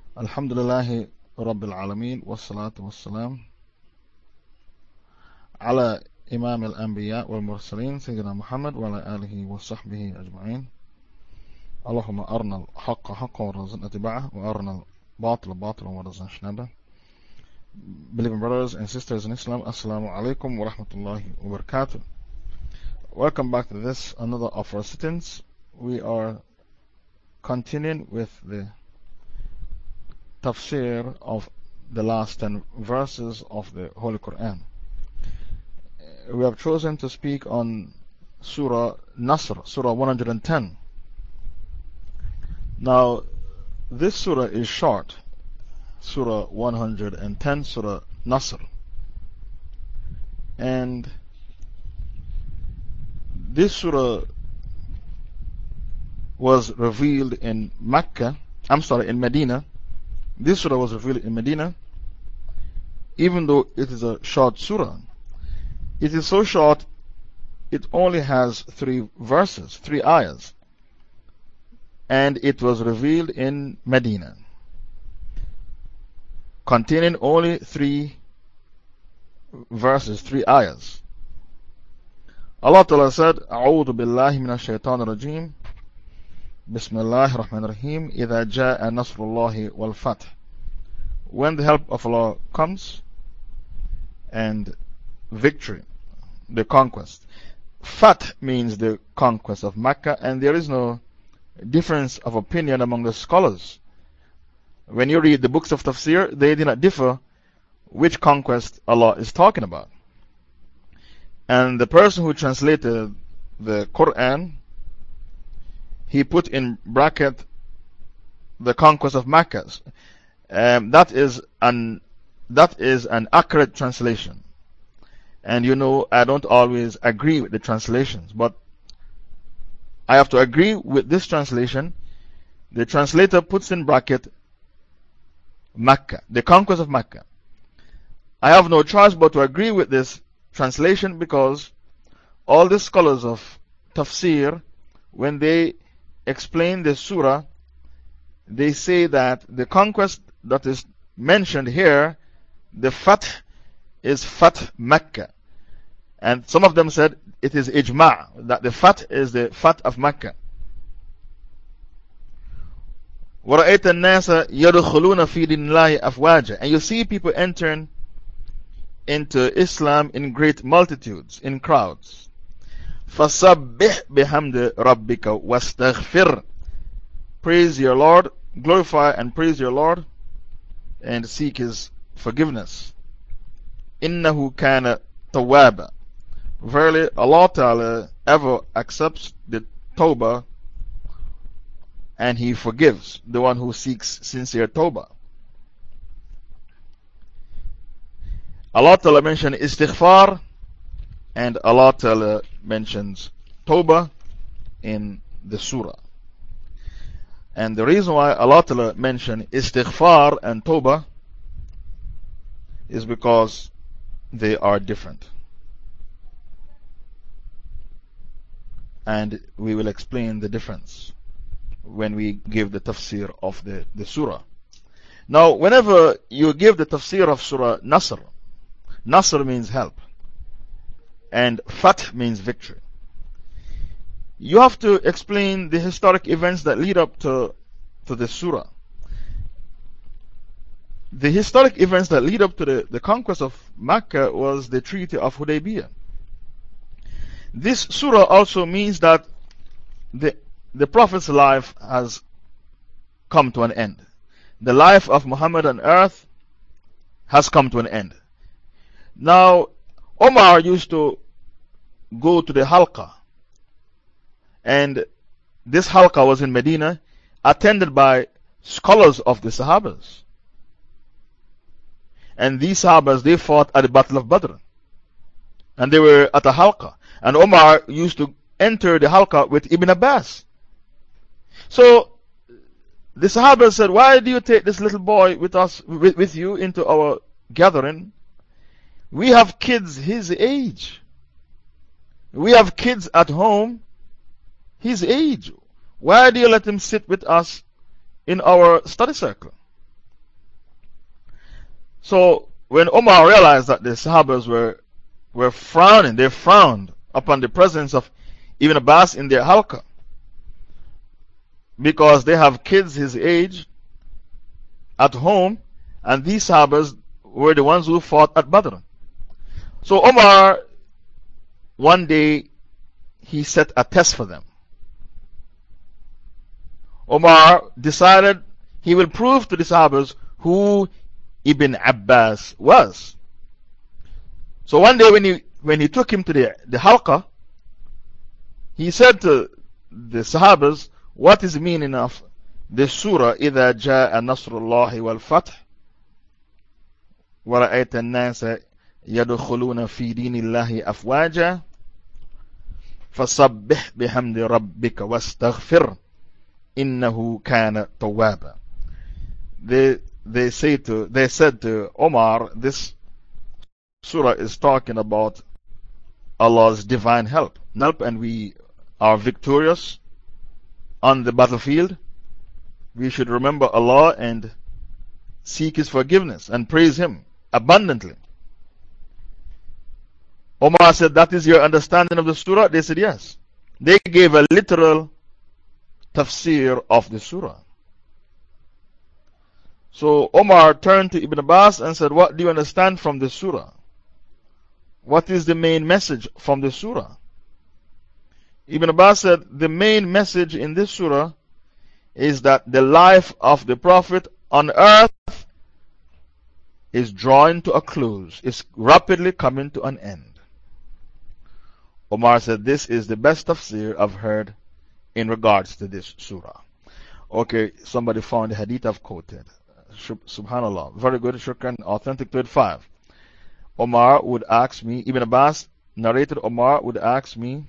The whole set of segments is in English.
Alhamdulillahi Rabbil Alameen wassalatu wassalam ala Imam al-Anbiya wal Mursaleen Sayyidina Muhammad wa ala alihi wa sahbihi ajma'in. Allahumma arna al-haqqa haqqa wa razaqna tiba'ah wa arna al-batila batila wa razaqna shnaba. Believing brothers and sisters in Islam, Assalamu alaikum wa rahmatullahi wa barakatuh. Welcome back to this, another of our sittings. We are continuing with the tafsir of the last 10 verses of the Holy Quran. We have chosen to speak on Surah Nasr, Surah 110. Now, this surah is short, Surah 110, Surah Nasr. And this surah was revealed in Medina. This surah was revealed in Medina, even though it is a short surah. It is so short, it only has 3 verses, 3 ayahs. And it was revealed in Medina, containing only 3 verses, 3 ayahs. Allah Ta'ala said, أعوذ بالله من الشيطان الرجيم بسم الله الرحمن الرحيم إذا جاء نصر الله والفتح. When the help of Allah comes and victory, the conquest. Fath means the conquest of Mecca, and there is no difference of opinion among the scholars. When you read the books of tafsir, they do not differ which conquest Allah is talking about. And the person who translated the Quran, he put in bracket the conquest of Mecca. That is an accurate translation. And you know, I don't always agree with the translations, but I have to agree with this translation. The translator puts in bracket Mecca, the conquest of Mecca. I have no choice but to agree with this translation, because all the scholars of tafsir, when they explain the surah, they say that the conquest that is mentioned here, the Fath, is Fath Mecca. And some of them said it is Ijma', that the Fath is the Fath of Mecca. وَرَأَيْتَ النَّاسَ يَدْخُلُونَ فِي دِينِ اللَّهِ أَفْوَاجًا. And you see people entering into Islam in great multitudes, in crowds. فَسَبِّحْ بِحَمْدِ رَبِّكَ وَاسْتَغْفِرْ. Praise your Lord, glorify and praise your Lord, and seek His forgiveness. إِنَّهُ كَانَ تَوَّابًا. Verily, Allah Ta'ala ever accepts the tawbah, and He forgives the one who seeks sincere tawbah. Allah Ta'ala mentions istighfar, and Allah Ta'ala mentions tawbah in the surah. And the reason why Allah Ta'ala mentioned istighfar and tawbah is because they are different. And we will explain the difference when we give the tafsir of the surah. Now, whenever you give the tafsir of Surah Nasr, Nasr means help, and Fath means victory. You have to explain the historic events that lead up to the surah. The historic events that lead up to the conquest of Mecca was the Treaty of Hudaybiyah. This surah also means that the Prophet's life has come to an end. The life of Muhammad on earth has come to an end. Now, Omar used to go to the Halqa, and this Halqa was in Medina, attended by scholars of the Sahabas. And these Sahabas, they fought at the Battle of Badr, and they were at the Halqa. And Omar used to enter the Halqa with Ibn Abbas. So the Sahabas said, why do you take this little boy with you into our gathering? We have kids his age. We have kids at home his age. Why do you let him sit with us in our study circle? So when Omar realized that the Sahabas were frowning, they frowned upon the presence of Ibn Abbas in their halqa because they have kids his age at home, and these Sahabas were the ones who fought at Badr. So Omar, one day, he set a test for them. Omar decided he will prove to the Sahabas who Ibn Abbas was. So one day when he took him to the halqa, he said to the Sahabas, what is the meaning of the surah, إِذَا جَاءَ نَصْرُ اللَّهِ وَالْفَتْحِ وَرَأَيْتَ النَّاسَ يَدْخُلُونَ فِي دِينِ اللَّهِ أَفْوَاجًا فَصَبِّحْ بِحَمْدِ رَبِّكَ وَاسْتَغْفِرْ إِنَّهُ كَانَ تَوَّابًا. They said to Omar, this surah is talking about Allah's divine help, and we are victorious on the battlefield. We should remember Allah and seek His forgiveness and praise Him abundantly. Omar said, that is your understanding of the surah? They said, yes. They gave a literal tafsir of the surah. So Omar turned to Ibn Abbas and said, what do you understand from the surah? What is the main message from the surah? Ibn Abbas said, the main message in this surah is that the life of the Prophet on earth is drawing to a close, is rapidly coming to an end. Omar said, this is the best tafsir I've heard in regards to this surah. Okay, somebody found the hadith I've quoted. Subhanallah. Very good, shukran. Authentic 35. Omar would ask me, Ibn Abbas narrated, Omar would ask me,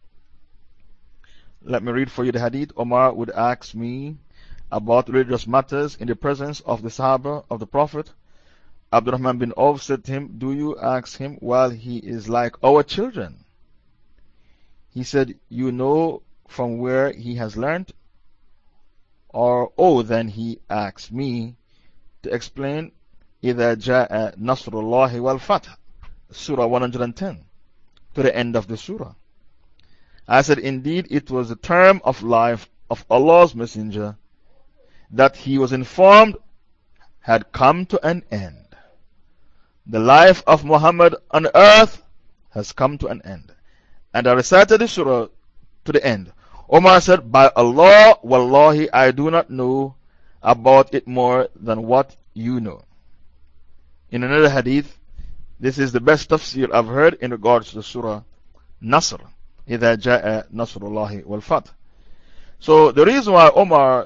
let me read for you the hadith. Omar would ask me about religious matters in the presence of the Sahaba of the Prophet. Abdurrahman bin Auf said to him, do you ask him while he is like our children? He said, you know from where he has learned? Or, oh, then he asked me to explain إِذَا جَاءَ نَصْرُ اللَّهِ وَالْفَتْحِ, Surah 110, to the end of the surah. I said, indeed, it was the term of life of Allah's Messenger that he was informed had come to an end. The life of Muhammad on earth has come to an end. And I recited the surah to the end. Omar said, by Allah, wallahi, I do not know about it more than what you know. In another hadith, this is the best tafsir I've heard in regards to the surah Nasr. إِذَا جَاءَ نَصْرُ اللَّهِ وَالْفَتْحِ. So the reason why Omar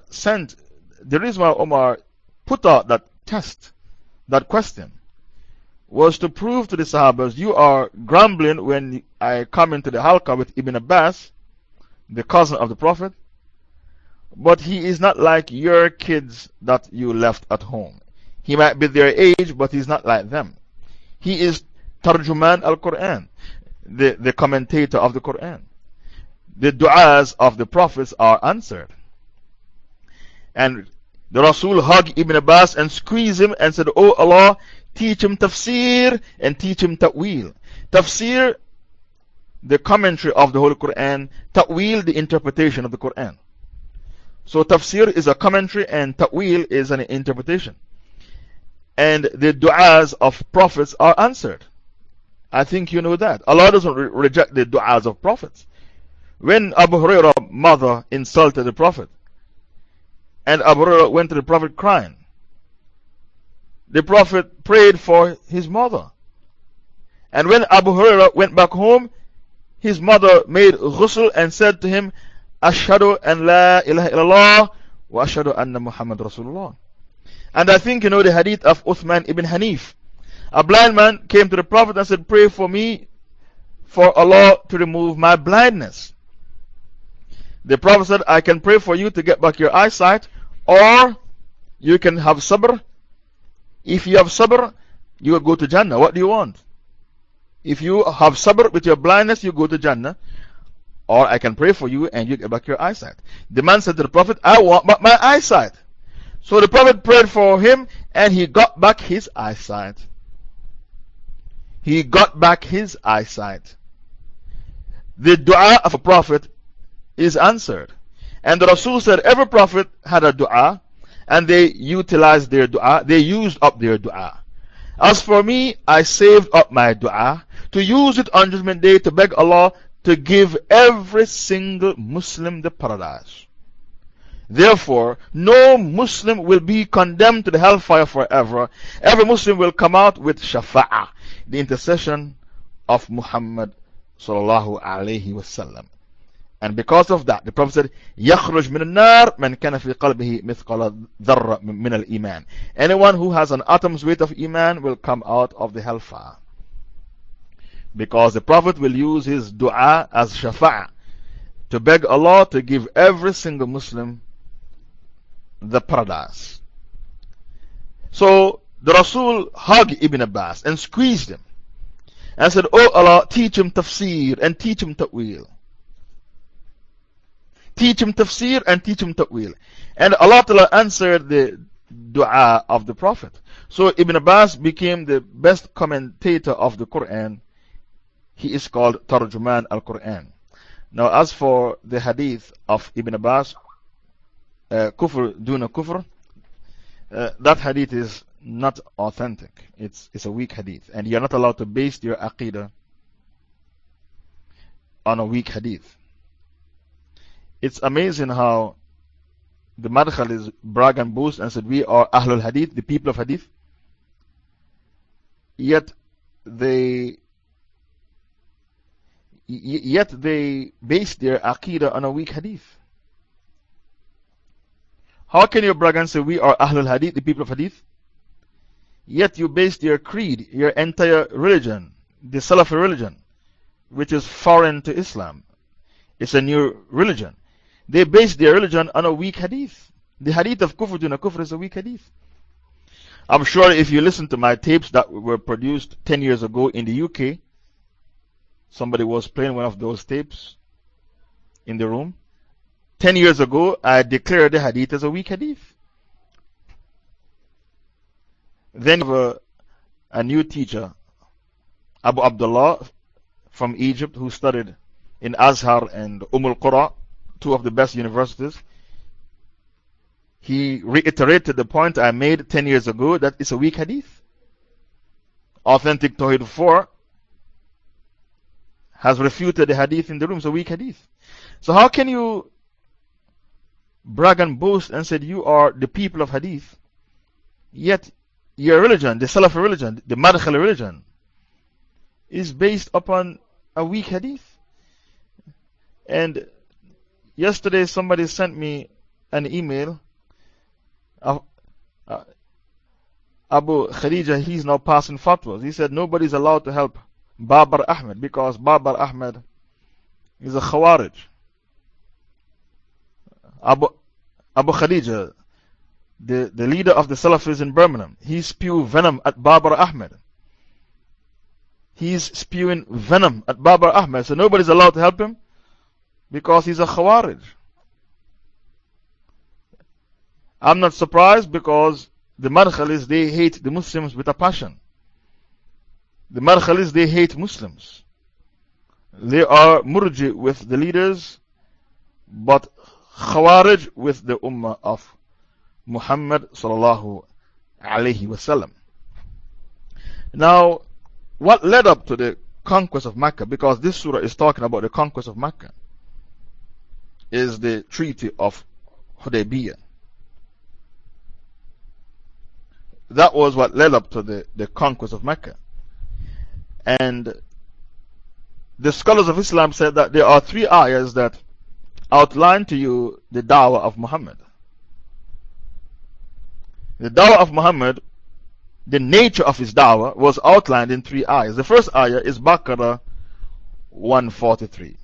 put out that test, that question, was to prove to the Sahabas, you are grumbling when I come into the halqa with Ibn Abbas, the cousin of the Prophet, but he is not like your kids that you left at home. He might be their age, but he's not like them. He is Tarjuman al-Quran, the commentator of the Quran. The du'as of the Prophets are answered. And the Rasul hugged Ibn Abbas and squeezed him and said, oh Allah, teach him tafsir and teach him ta'wil. Tafsir, the commentary of the Holy Quran. Ta'wil, the interpretation of the Quran. So tafsir is a commentary and ta'wil is an interpretation. And the du'as of prophets are answered. I think you know that. Allah doesn't reject the du'as of prophets. When Abu Hurairah's mother insulted the Prophet, and Abu Hurairah went to the Prophet crying, the Prophet prayed for his mother. And when Abu Hurairah went back home, his mother made ghusl and said to him, Ashhadu an la ilaha illallah wa ashhadu anna Muhammad Rasulullah. And I think you know the hadith of Uthman ibn Hanif. A blind man came to the Prophet and said, pray for me for Allah to remove my blindness. The Prophet said, I can pray for you to get back your eyesight, or you can have sabr. If you have sabr, you will go to Jannah. What do you want? If you have sabr with your blindness, you go to Jannah. Or I can pray for you and you get back your eyesight. The man said to the Prophet, I want back my eyesight. So the Prophet prayed for him and he got back his eyesight. He got back his eyesight. The dua of a prophet is answered. And the Rasul said every prophet had a dua, and they utilized their dua, they used up their dua. As for me, I saved up my dua to use it on Judgment Day to beg Allah to give every single Muslim the paradise. Therefore, no Muslim will be condemned to the hellfire forever. Every Muslim will come out with shafa'ah, the intercession of Muhammad sallallahu alayhi wasallam. And because of that, the Prophet said, يَخْرُجْ مِنَ النَّارِ مَنْ كَانَ فِي قَلْبِهِ مِثْقَلَ ذَرَّةٍ مِنَ الْإِيمَانِ. Anyone who has an atom's weight of Iman will come out of the hellfire. Because the Prophet will use his dua as shafa'ah to beg Allah to give every single Muslim the paradise. So the Rasul hugged Ibn Abbas and squeezed him and said, Oh Allah, teach him tafsir and teach him ta'wil. Teach him tafsir and teach him ta'wil. And Allah Ta'ala answered the dua of the Prophet. So Ibn Abbas became the best commentator of the Quran. He is called Tarjuman al-Quran. Now, as for the hadith of Ibn Abbas, Kufr duna kufr, that hadith is not authentic. It's a weak hadith. And you're not allowed to base your aqidah on a weak hadith. It's amazing how the Madkhalis brag and boast and said, We are Ahlul Hadith, the people of Hadith. Yet they base their aqidah on a weak hadith. How can you brag and say, We are Ahlul Hadith, the people of Hadith? Yet you base your creed, your entire religion, the Salafi religion, which is foreign to Islam. It's a new religion. They base their religion on a weak hadith. The hadith of Kufr duna kufr is a weak hadith. I'm sure if you listen to my tapes that were produced 10 years ago in the UK, somebody was playing one of those tapes in the room. 10 years ago, I declared the hadith as a weak hadith. Then you have a new teacher, Abu Abdullah from Egypt, who studied in Azhar and Al-Qura, two of the best universities. He reiterated the point I made 10 years ago that it's a weak hadith. Authentic Tawhid 4 has refuted the hadith in the room. It's a weak hadith. So, how can you brag and boast and say you are the people of hadith, yet your religion, the Salafi religion, the Madkhali religion, is based upon a weak hadith? And yesterday somebody sent me an email. Abu Khadija, he's now passing fatwas. He said nobody's allowed to help Babar Ahmed because Babar Ahmed is a Khawarij. Abu Khadija, the leader of the Salafis in Birmingham, he spewed venom at Babar Ahmed. He's spewing venom at Babar Ahmed, so nobody's allowed to help him because he's a Khawarij. I'm not surprised because the Madkhalis, they hate the Muslims with a passion. The Madkhalis, they hate Muslims. They are Murji with the leaders, but Khawarij with the Ummah of Muhammad sallallahu alayhi wasallam. Now, what led up to the conquest of Mecca, because this surah is talking about the conquest of Mecca, is the Treaty of Hudaybiyah. That was what led up to the conquest of Mecca. And the scholars of Islam said that there are 3 ayahs that outline to you the da'wah of Muhammad. The da'wah of Muhammad, the nature of his da'wah, was outlined in 3 ayahs. The first ayah is Baqarah 143.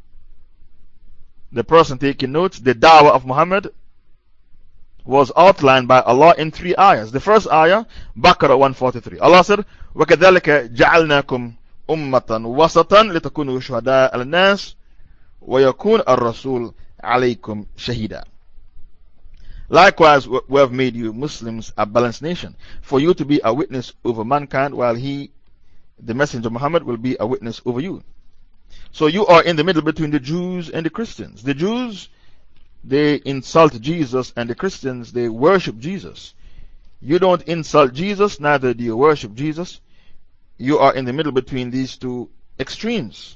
The person taking notes, the da'wah of Muhammad was outlined by Allah in 3 ayahs. The first ayah, Baqarah 143. Allah said, وَكَذَلِكَ جَعَلْنَاكُمْ أُمَّةً وَسَطًا لِتَكُونُوا شُهَدَاءَ عَلَى النَّاسِ وَيَكُونَ الرَّسُولُ عَلَيْكُمْ شَهِيدًا. Likewise, we have made you Muslims a balanced nation, for you to be a witness over mankind, while he, the Messenger Muhammad, will be a witness over you. So you are in the middle between the Jews and the Christians. The Jews, they insult Jesus, and the Christians, they worship Jesus. You don't insult Jesus, neither do you worship Jesus. You are in the middle between these two extremes.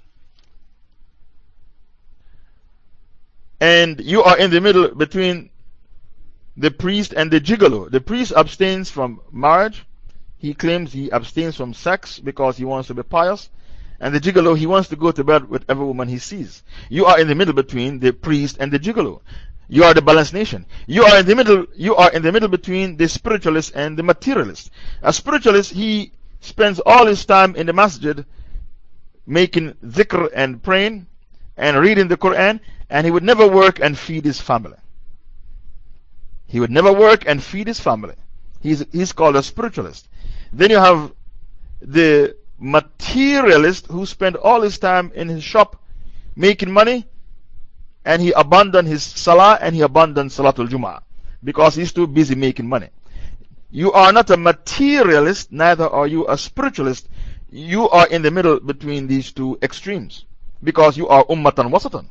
And you are in the middle between the priest and the gigolo. The priest abstains from marriage. He claims he abstains from sex because he wants to be pious. And the gigolo, he wants to go to bed with every woman he sees. You are in the middle between the priest and the gigolo. You are the balanced nation. You are in the middle between the spiritualist and the materialist. A spiritualist, he spends all his time in the masjid making dhikr and praying and reading the Quran, and he would never work and feed his family. He would never work and feed his family. He's called a spiritualist. Then you have the materialist who spent all his time in his shop making money, and he abandoned his salah and he abandoned Salatul Jum'ah because he's too busy making money. You are not a materialist, neither are you a spiritualist. You are in the middle between these two extremes because you are ummatan wasatan.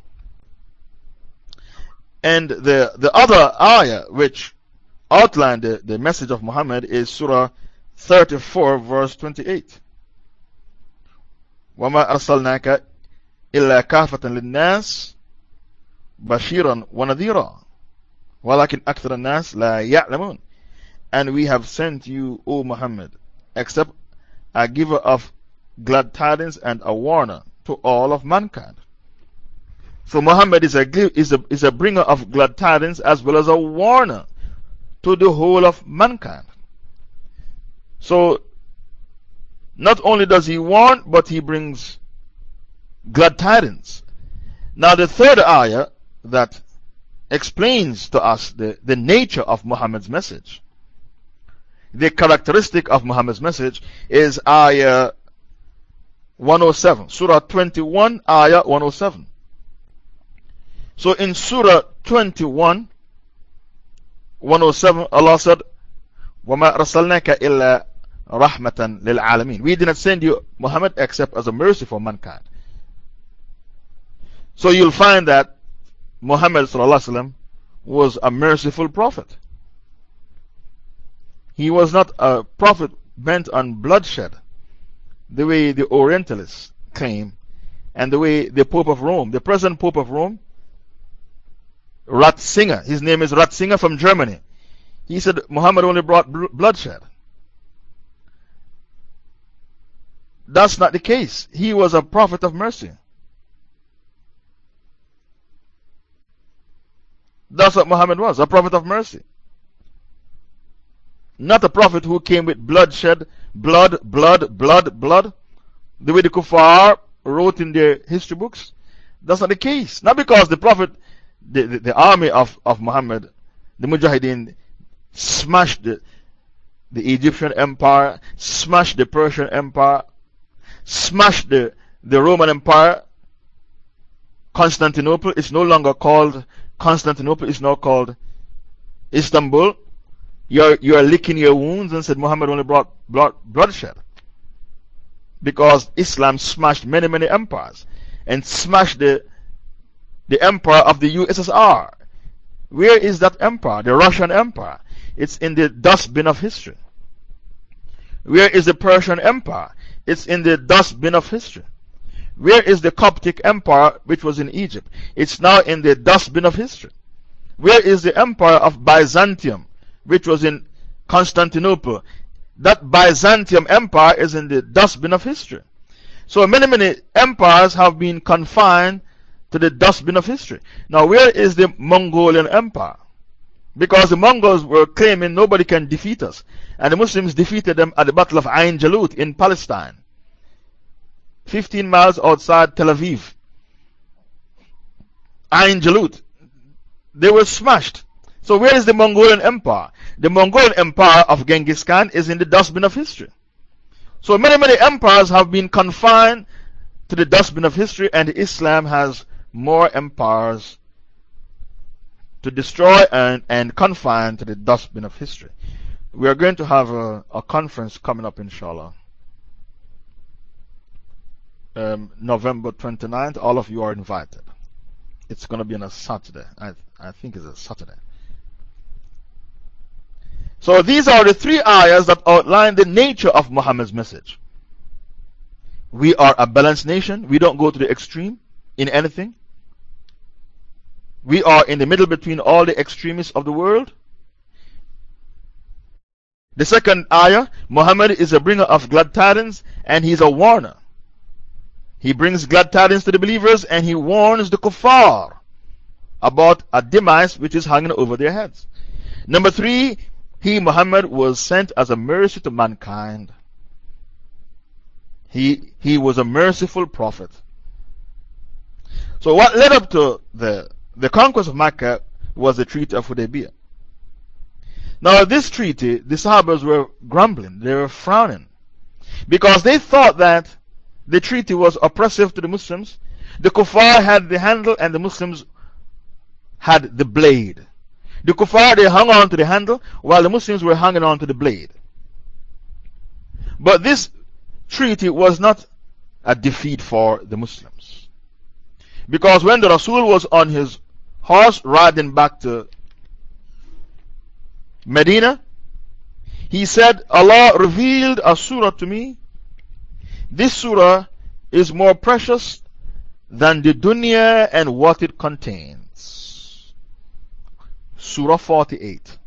And the other ayah which outlined the message of Muhammad is Surah 34, verse 28. وَمَا أَرْسَلْنَاكَ إِلَّا كَافَةً لِلنَّاسِ بَشِيرًا وَنَذِيرًا وَلَكِنْ أَكْثَرَ النَّاسِ لَا يَعْلَمُونَ. And we have sent you, O Muhammad, except a giver of glad tidings and a warner to all of mankind. So Muhammad is a bringer of glad tidings as well as a warner to the whole of mankind. So not only does he warn, but he brings glad tidings. Now the third ayah that explains to us the nature of Muhammad's message, the characteristic of Muhammad's message, is ayah 107. Surah 21, ayah 107. So in Surah 21, 107, Allah said, وَمَا أَرْسَلْنَاكَ إِلَّا رَحْمَةً لِلْعَالَمِينَ. We did not send you, Muhammad, except as a mercy for mankind. So you'll find that Muhammad was a merciful prophet. He was not a prophet bent on bloodshed, the way the Orientalists claim, and the way the Pope of Rome, the present Pope of Rome, Ratzinger, his name is Ratzinger from Germany. He said Muhammad only brought bloodshed. That's not the case. He was a prophet of mercy. That's what Muhammad was, a prophet of mercy. Not a prophet who came with bloodshed, blood, the way the Kuffar wrote in their history books. That's not the case. Not because the prophet, the army of Muhammad, the Mujahideen, smashed the Egyptian empire, smashed the Persian empire, smashed the Roman empire. Constantinople is no longer called Constantinople, it's now called Istanbul. You are licking your wounds and said Muhammad only brought bloodshed. Because Islam smashed many empires and smashed the empire of the USSR. Where is that empire? The Russian empire. It's in the dustbin of history. Where is the Persian empire? It's in the dustbin of history. Where is the Coptic empire which was in Egypt? It's now in the dustbin of history. Where is the empire of Byzantium which was in Constantinople? That Byzantium empire is in the dustbin of history. So many empires have been confined to the dustbin of history. Now, where is the Mongolian empire? Because the Mongols were claiming nobody can defeat us. And the Muslims defeated them at the Battle of Ain Jalut in Palestine, 15 miles outside Tel Aviv. Ain Jalut. They were smashed. So, where is the Mongolian empire? The Mongolian empire of Genghis Khan is in the dustbin of history. So, many empires have been confined to the dustbin of history, and Islam has more empires to destroy and confine to the dustbin of history. We are going to have a conference coming up, inshallah. November 29th. All of you are invited. It's going to be on a Saturday. I think it's a Saturday. So these are the three ayahs that outline the nature of Muhammad's message. We are a balanced nation. We don't go to the extreme in anything. We are in the middle between all the extremists of the world. The second ayah, Muhammad is a bringer of glad tidings and he's a warner. He brings glad tidings to the believers and he warns the kuffar about a demise which is hanging over their heads. Number 3, he, Muhammad, was sent as a mercy to mankind. He was a merciful prophet. So what led up to the conquest of Mecca was the Treaty of Hudaybiyah. Now this treaty, the Sahabas were grumbling, they were frowning, because they thought that the treaty was oppressive to the Muslims. The Kuffar had the handle and the Muslims had the blade. The Kuffar, they hung on to the handle while the Muslims were hanging on to the blade. But this treaty was not a defeat for the Muslims. Because when the Rasul was on his horse riding back to Medina, he said, Allah revealed a surah to me. This surah is more precious than the dunya and what it contains. Surah 48,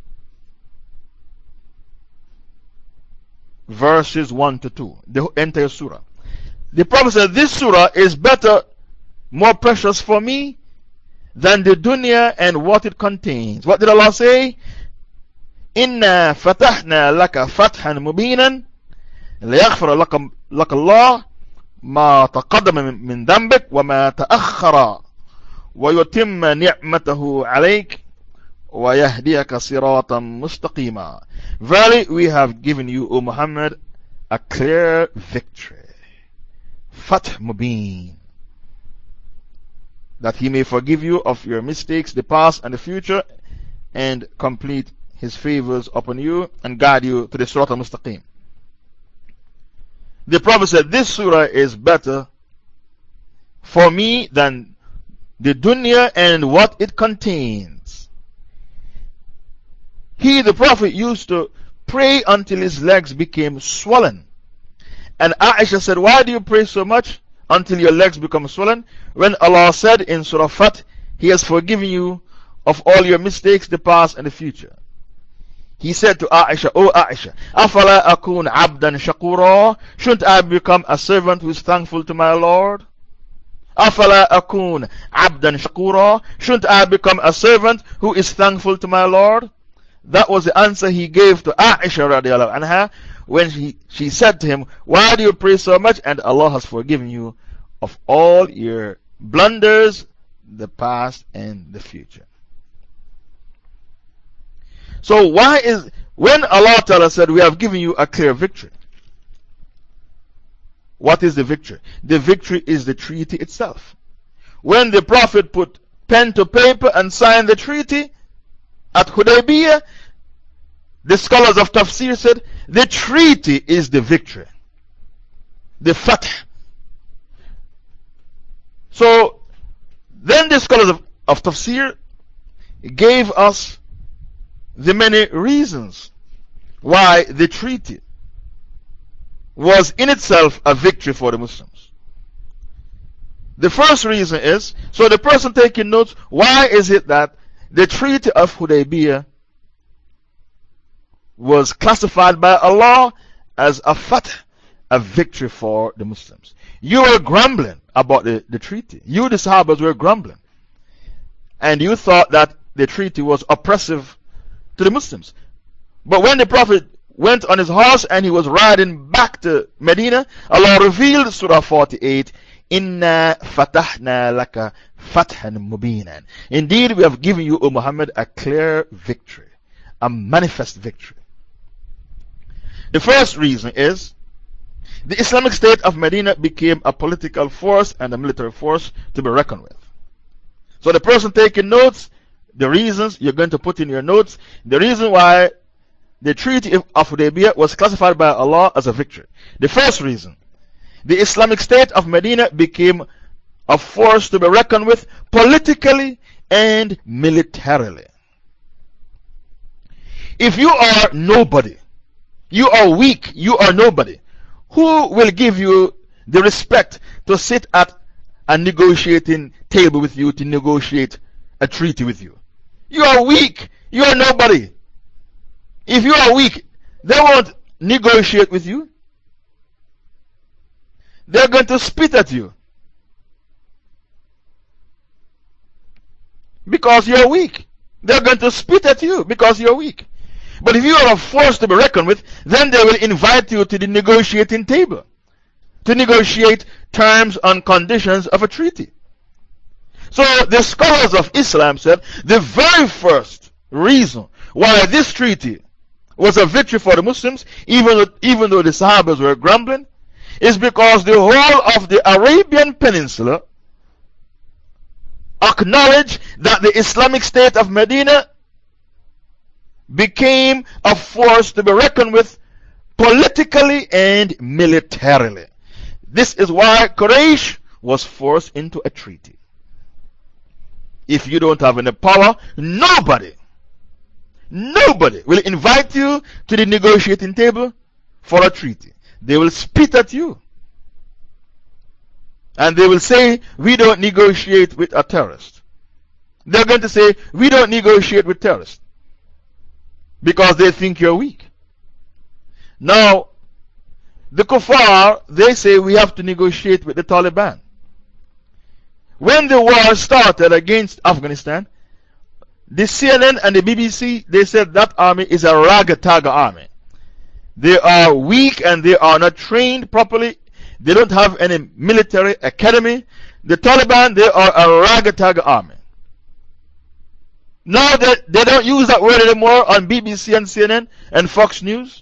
verses 1 to 2, the entire surah. The Prophet said, this surah is better, more precious for me than the dunya and what it contains. What did Allah say? Inna fatahna laka fathan mubinan liyaghfira laka Allah ma taqaddama min dhanbik wa ma ta'akhkhara wa yutimma ni'matahu alayk wa yahdiyaka siratan mustaqima. Verily, we have given you, O Muhammad, a clear victory. Fath mubin. That he may forgive you of your mistakes, the past and the future, and complete his favors upon you and guide you to the Sirat al-Mustaqim. The Prophet said, this surah is better for me than the dunya and what it contains. He, the Prophet, used to pray until his legs became swollen. And Aisha said, why do you pray so much until your legs become swollen? When Allah said in Surah Fath, He has forgiven you of all your mistakes, the past and the future. He said to Aisha, O Aisha, Afala akun abdan shakura? Shouldn't I become a servant who is thankful to my Lord? Afala akun abdan shakura? Shouldn't I become a servant who is thankful to my Lord? That was the answer he gave to Aisha radiallahu anha when she said to him, why do you pray so much? And Allah has forgiven you of all your blunders, the past and the future. So when Allah Ta'ala said, we have given you a clear victory, what is the victory? The victory is the treaty itself. When the Prophet put pen to paper and signed the treaty at Hudaybiyah, the scholars of Tafsir said, the treaty is the victory, the Fath. So then the scholars of Tafsir gave us the many reasons why the treaty was in itself a victory for the Muslims. The first reason is, so the person taking notes, why is it that the Treaty of Hudaybiyah was classified by Allah as a fath, a victory for the Muslims? You were grumbling about the treaty. You, the Sahabas, were grumbling. And you thought that the treaty was oppressive to the Muslims. But when the Prophet went on his horse and he was riding back to Medina, Allah revealed Surah 48, Inna fatahna laka fathan mubinan. Indeed, we have given you, O Muhammad, a clear victory, a manifest victory. The first reason is, the Islamic State of Medina became a political force and a military force to be reckoned with. So the person taking notes, the reasons you're going to put in your notes, the reason why the Treaty of Hudaybiyah was classified by Allah as a victory. The first reason, the Islamic State of Medina became a force to be reckoned with politically and militarily. If you are nobody, you are weak, you are nobody, who will give you the respect to sit at a negotiating table with you to negotiate a treaty with you? You are weak, you are nobody. If you are weak, they won't negotiate with you. They're going to spit at you because you're weak. They're going to spit at you because you're weak. But if you are a force to be reckoned with, then they will invite you to the negotiating table to negotiate terms and conditions of a treaty. So the scholars of Islam said the very first reason why this treaty was a victory for the Muslims, even though the Sahabas were grumbling, is because the whole of the Arabian Peninsula acknowledged that the Islamic State of Medina became a force to be reckoned with politically and militarily. This is why Quraysh was forced into a treaty. If you don't have any power, nobody will invite you to the negotiating table for a treaty. They will spit at you. And they will say, we don't negotiate with a terrorist. They're going to say, we don't negotiate with terrorists, because they think you're weak. Now, the Kuffar, they say we have to negotiate with the Taliban. When the war started against Afghanistan, the CNN and the BBC, they said that army is a ragtag army. They are weak and they are not trained properly. They don't have any military academy. The Taliban, they are a ragtag army. Now that they don't use that word anymore on BBC and CNN and Fox News.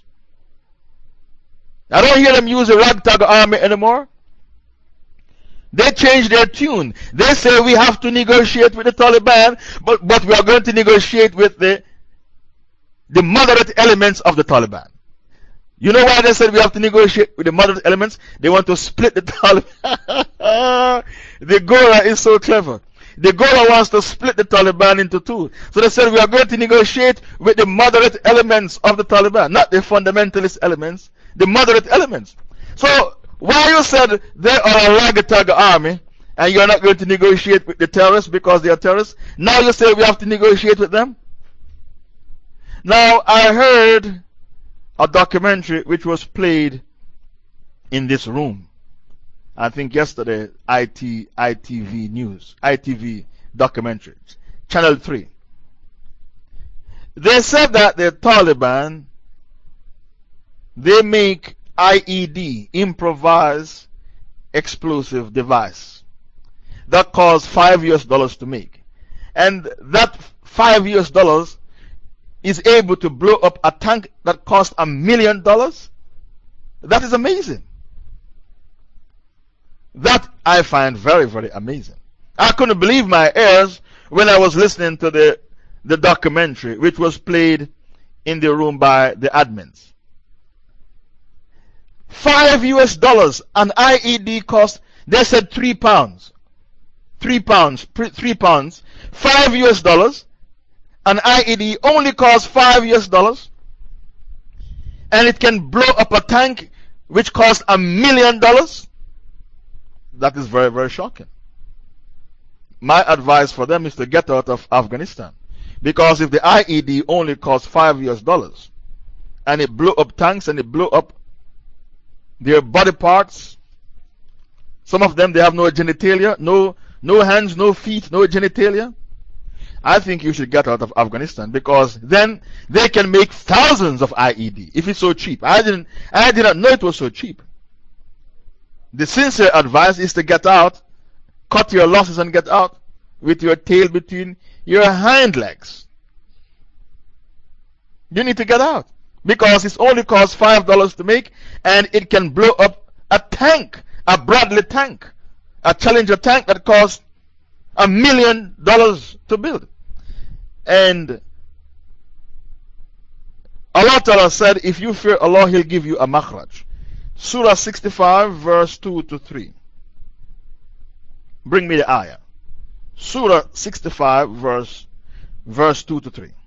I don't hear them use a ragtag army anymore. They changed their tune. They say we have to negotiate with the Taliban, but we are going to negotiate with the moderate elements of the Taliban. You know why they said we have to negotiate with the moderate elements? They want to split the Taliban. The Gora is so clever. The Gora wants to split the Taliban into two. So they said we are going to negotiate with the moderate elements of the Taliban, not the fundamentalist elements, the moderate elements. So, why you said they are a ragtag army and you are not going to negotiate with the terrorists because they are terrorists? Now you say we have to negotiate with them? Now, I heard a documentary which was played in this room. I think yesterday, ITV News, ITV documentary, Channel 3. They said that the Taliban, they make IED, improvised explosive device, that costs $5 to make. And that $5 is able to blow up a tank that costs $1 million. That is amazing. That I find very, very amazing. I couldn't believe my ears when I was listening to the documentary, which was played in the room by the admins. $5 an IED cost, they said £3. £3. $5 an IED only costs $5, and it can blow up a tank which costs $1 million. That is very, very shocking. My advice for them is to get out of Afghanistan, because if the IED only costs $5 and it blew up tanks and it blew up their body parts, some of them they have no genitalia, no hands, no feet, no genitalia. I think you should get out of Afghanistan, because then they can make thousands of IED if it's so cheap. I did not know it was so cheap. The sincere advice is to get out, cut your losses and get out with your tail between your hind legs. You need to get out, because it only costs $5 to make, and it can blow up a tank, a Bradley tank, a Challenger tank that costs $1 million to build. And Allah Ta'ala said, if you fear Allah, He'll give you a makhraj. Surah 65, verse 2 to 3. Bring me the ayah. Surah 65, verse 2 to 3.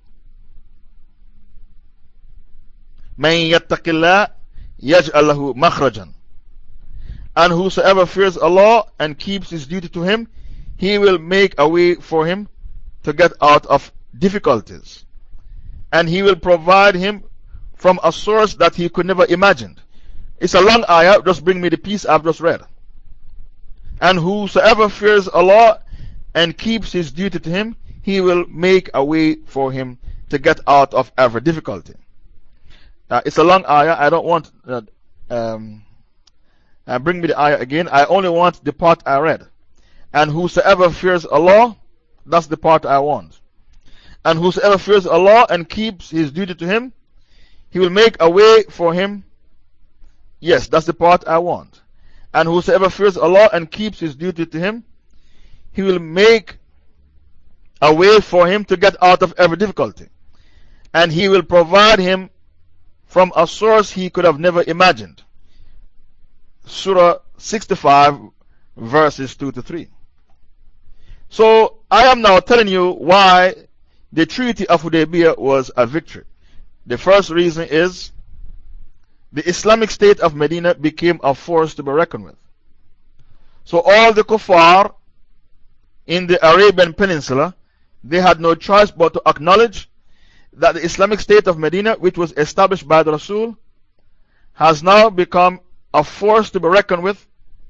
مَن يَتَّقِ اللَّهَ يَجْعَلْ لَهُ مَخْرَجًا. And whosoever fears Allah and keeps his duty to Him, He will make a way for him to get out of difficulties. And He will provide him from a source that he could never imagine. It's a long ayah, just bring me the piece I've just read. And whosoever fears Allah and keeps his duty to Him, He will make a way for him to get out of every difficulty. It's a long ayah. I don't want bring me the ayah again. I only want the part I read. And whosoever fears Allah, that's the part I want. And whosoever fears Allah and keeps his duty to Him, He will make a way for him. Yes, that's the part I want. And whosoever fears Allah and keeps his duty to Him, He will make a way for him to get out of every difficulty. And He will provide him from a source he could have never imagined. Surah 65, verses 2 to 3. So, I am now telling you why the Treaty of Hudaybiyah was a victory. The first reason is the Islamic State of Medina became a force to be reckoned with. So, all the kuffar in the Arabian Peninsula, they had no choice but to acknowledge that the Islamic State of Medina, which was established by the Rasul, has now become a force to be reckoned with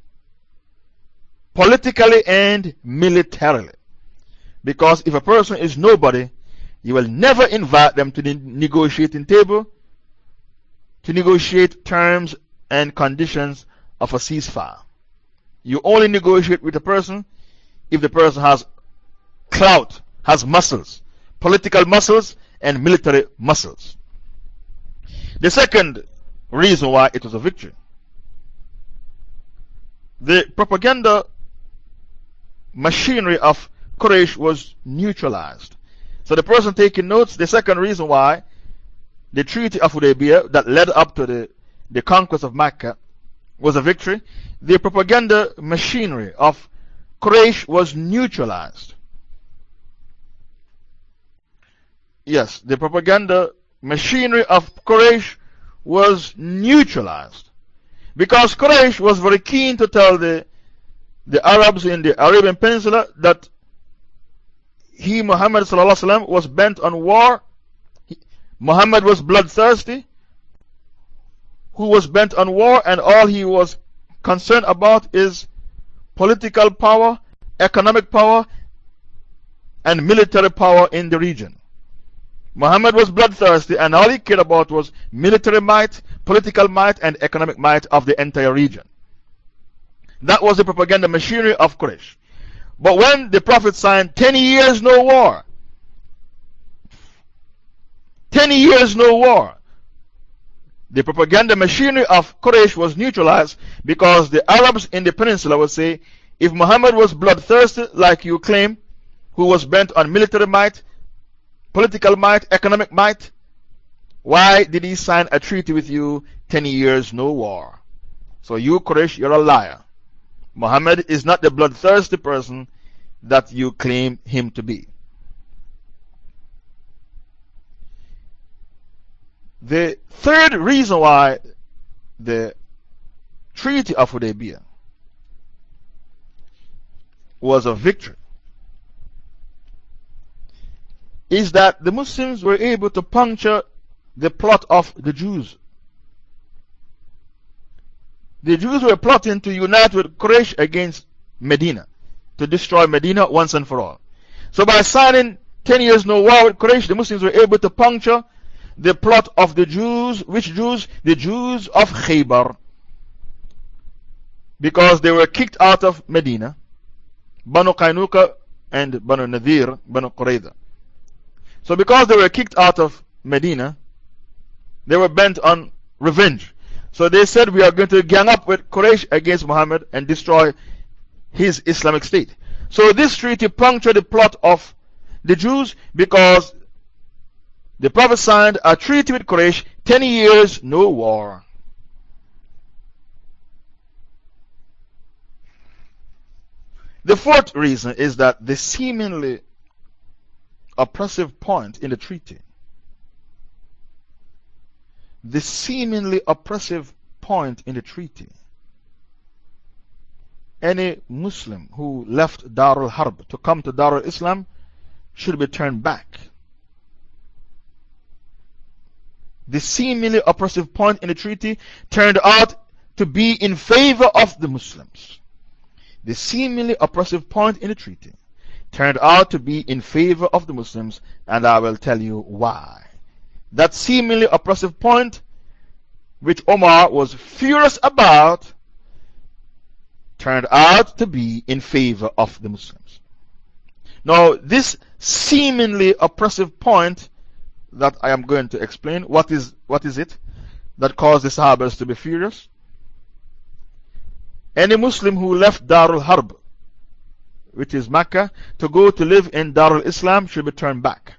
politically and militarily. Because if a person is nobody, you will never invite them to the negotiating table to negotiate terms and conditions of a ceasefire. You only negotiate with a person if the person has clout, has muscles, political muscles and military muscles. The second reason why it was a victory, the propaganda machinery of Quraysh was neutralized. So the person taking notes, the second reason why the Treaty of Hudaybiyah that led up to the conquest of Mecca was a victory, the propaganda machinery of Quraysh was neutralized. Yes, the propaganda machinery of Quraysh was neutralized. Because Quraysh was very keen to tell the Arabs in the Arabian Peninsula that Muhammad ﷺ was bent on war. Muhammad was bloodthirsty, who was bent on war, and all he was concerned about is political power, economic power, and military power in the region. Muhammad was bloodthirsty, and all he cared about was military might, political might, and economic might of the entire region. That was the propaganda machinery of Quraysh. But when the Prophet signed 10 years no war, 10 years no war, the propaganda machinery of Quraysh was neutralized because the Arabs in the peninsula would say, if Muhammad was bloodthirsty like you claim, who was bent on military might, political might, economic might, why did he sign a treaty with you 10 years no war? So you Quraysh, you're a liar. Muhammad is not the bloodthirsty person that you claim him to be. The third reason why the Treaty of Hudaybiyah was a victory is that the Muslims were able to puncture the plot of the Jews. The Jews were plotting to unite with Quraysh against Medina, to destroy Medina once and for all. So by signing 10 years no war with Quraysh, the Muslims were able to puncture the plot of the Jews. Which Jews? The Jews of Khaybar. Because they were kicked out of Medina, Banu Qaynuqa and Banu Nadir, Banu Qurayza. So because they were kicked out of Medina, they were bent on revenge. So they said, we are going to gang up with Quraysh against Muhammad and destroy his Islamic State. So this treaty punctured the plot of the Jews? Because the Prophet signed a treaty with Quraysh, 10 years, no war. The fourth reason is that the seemingly oppressive point in the treaty, any Muslim who left Darul Harb to come to Darul Islam should be turned back. The seemingly oppressive point in the treaty turned out to be in favor of the Muslims. The seemingly oppressive point in the treaty turned out to be in favor of the Muslims, and I will tell you why. That seemingly oppressive point, which Omar was furious about, turned out to be in favor of the Muslims. Now, this seemingly oppressive point that I am going to explain, what is it that caused the Sahabas to be furious? Any Muslim who left Darul Harb, which is Mecca, to go to live in Darul Islam should be turned back.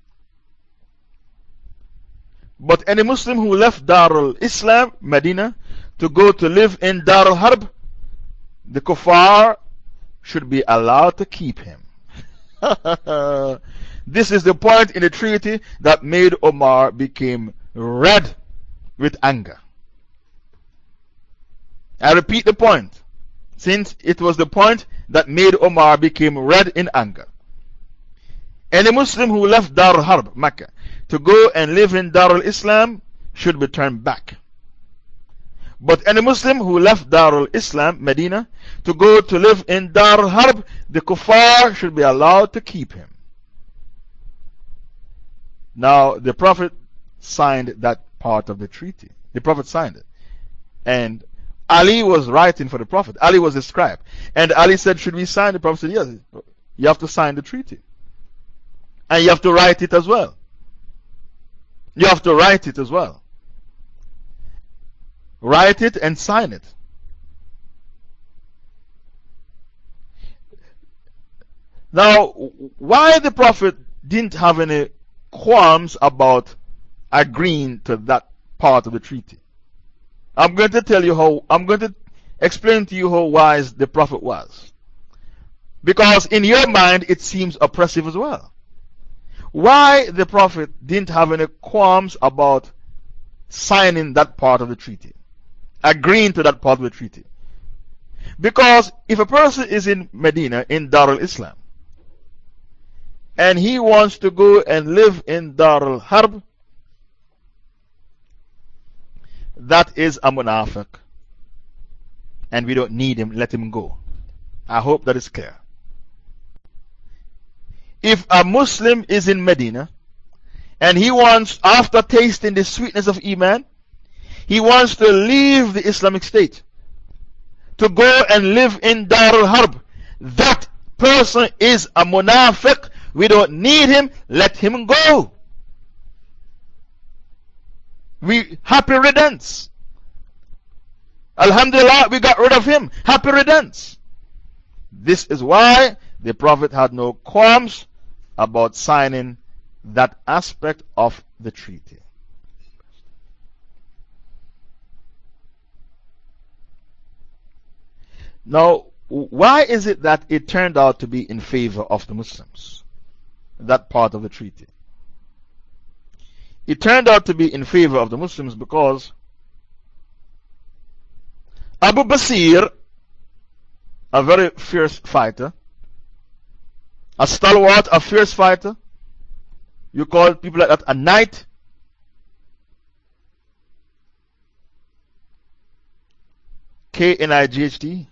But any Muslim who left Darul Islam, Medina, to go to live in Darul Harb, the Kuffar should be allowed to keep him. This is the point in the treaty that made Omar become red with anger. I repeat the point, since it was the point that made Omar become red in anger. Any Muslim who left Darul Harb, Mecca, to go and live in Darul Islam should be turned back. But any Muslim who left Darul Islam, Medina, to go to live in Darul Harb, the Kuffar should be allowed to keep him. Now, the Prophet signed that part of the treaty. The Prophet signed it. And Ali was writing for the Prophet. Ali was the scribe. And Ali said, should we sign? The Prophet said, yes, you have to sign the treaty. And you have to write it as well. You have to write it as well. Write it and sign it. Now, why the Prophet didn't have any qualms about agreeing to that part of the treaty? I'm going to tell you how, I'm going to explain to you how wise the Prophet was. Because in your mind it seems oppressive as well. Why the Prophet didn't have any qualms about signing that part of the treaty, agreeing to that part of the treaty? Because if a person is in Medina, in Darul Islam, and he wants to go and live in Darul Harb, that is a munafiq. And we don't need him, let him go. I hope that is clear. If a Muslim is in Medina, and he wants, after tasting the sweetness of Iman, he wants to leave the Islamic State, to go and live in Darul Harb, that person is a munafiq. We don't need him, let him go. Happy riddance. Alhamdulillah, we got rid of him. Happy riddance. This is why the Prophet had no qualms about signing that aspect of the treaty. Now, why is it that it turned out to be in favor of the Muslims? That part of the treaty. It turned out to be in favor of the Muslims because Abu Basir, a very fierce fighter, a stalwart, a fierce fighter, you call people like that a knight. K-N-I-G-H-T.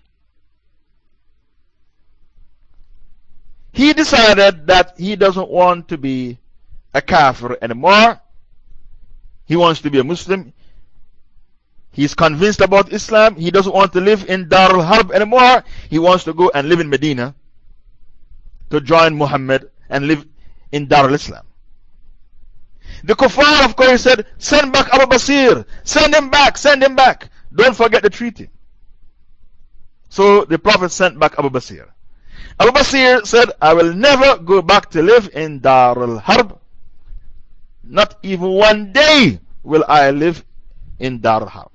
He decided that he doesn't want to be a kafir anymore. He wants to be a Muslim. He's convinced about Islam. He doesn't want to live in Darul Harb anymore. He wants to go and live in Medina to join Muhammad and live in Darul Islam. The Kuffar of Quraysh said, send back Abu Basir. Send him back, send him back. Don't forget the treaty. So the Prophet sent back Abu Basir. Abu Basir said, I will never go back to live in Dar al-Harb. Not even one day will I live in Dar al-Harb.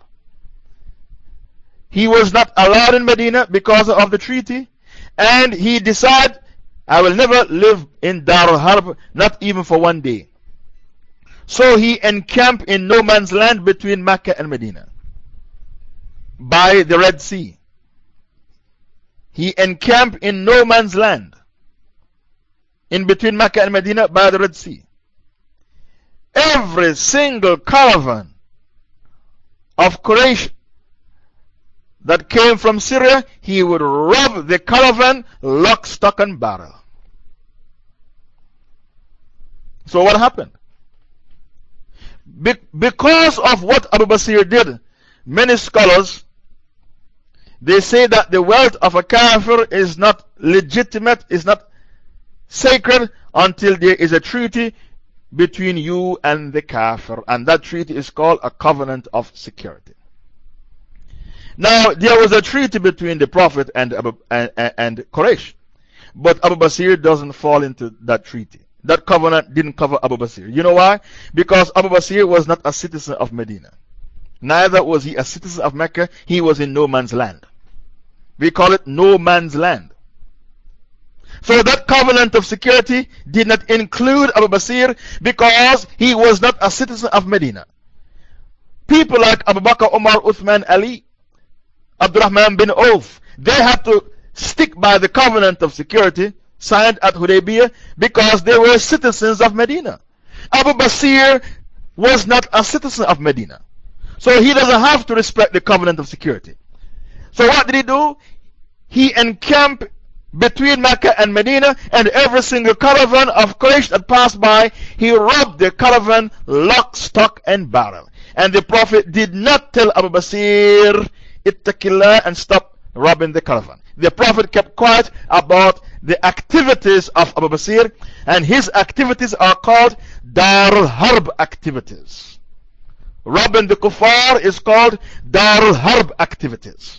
He was not allowed in Medina because of the treaty, and he decided, I will never live in Dar al-Harb, not even for one day. So he encamped in no man's land between Mecca and Medina, by the Red Sea. He encamped in no man's land, in between Mecca and Medina, by the Red Sea. Every single caravan of Quraysh that came from Syria, he would rob the caravan lock, stock, and barrel. So what happened? Because of what Abu Basir did, many scholars, they say that the wealth of a kafir is not legitimate, is not sacred until there is a treaty between you and the kafir, and that treaty is called a covenant of security. Now, there was a treaty between the Prophet and Quraysh, but Abu Basir doesn't fall into that treaty. That covenant didn't cover Abu Basir. You know why? Because Abu Basir was not a citizen of Medina. Neither was he a citizen of Mecca. He was in no man's land. We call it no man's land. So that covenant of security did not include Abu Basir because he was not a citizen of Medina. People like Abu Bakr, Umar, Uthman, Ali, Abdurrahman bin Auf, they had to stick by the covenant of security signed at Hudaybiyah because they were citizens of Medina. Abu Basir was not a citizen of Medina. So he doesn't have to respect the covenant of security. So what did he do? He encamped between Mecca and Medina, and every single caravan of Quraysh that passed by, he robbed the caravan lock, stock, and barrel. And the Prophet did not tell Abu Basir, ittaqillah, and stop robbing the caravan. The Prophet kept quiet about the activities of Abu Basir, and his activities are called Dar al-Harb activities. Robbing the kuffar is called Dar al-Harb activities.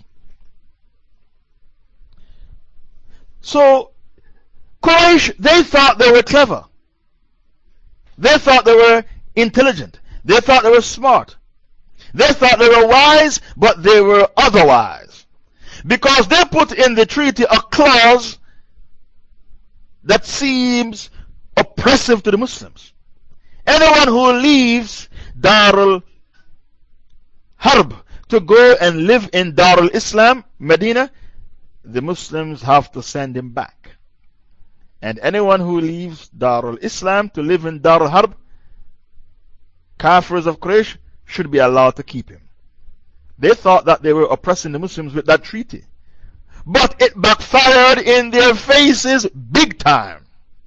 So, Quraysh, they thought they were clever. They thought they were intelligent. They thought they were smart. They thought they were wise, but they were otherwise. Because they put in the treaty a clause that seems oppressive to the Muslims. Anyone who leaves Dar al-Harb to go and live in Dar al-Islam, Medina, the Muslims have to send him back. And anyone who leaves Dar al-Islam to live in Dar al-Harb, Kafirs of Quraysh should be allowed to keep him. They thought that they were oppressing the Muslims with that treaty. But it backfired in their faces big time.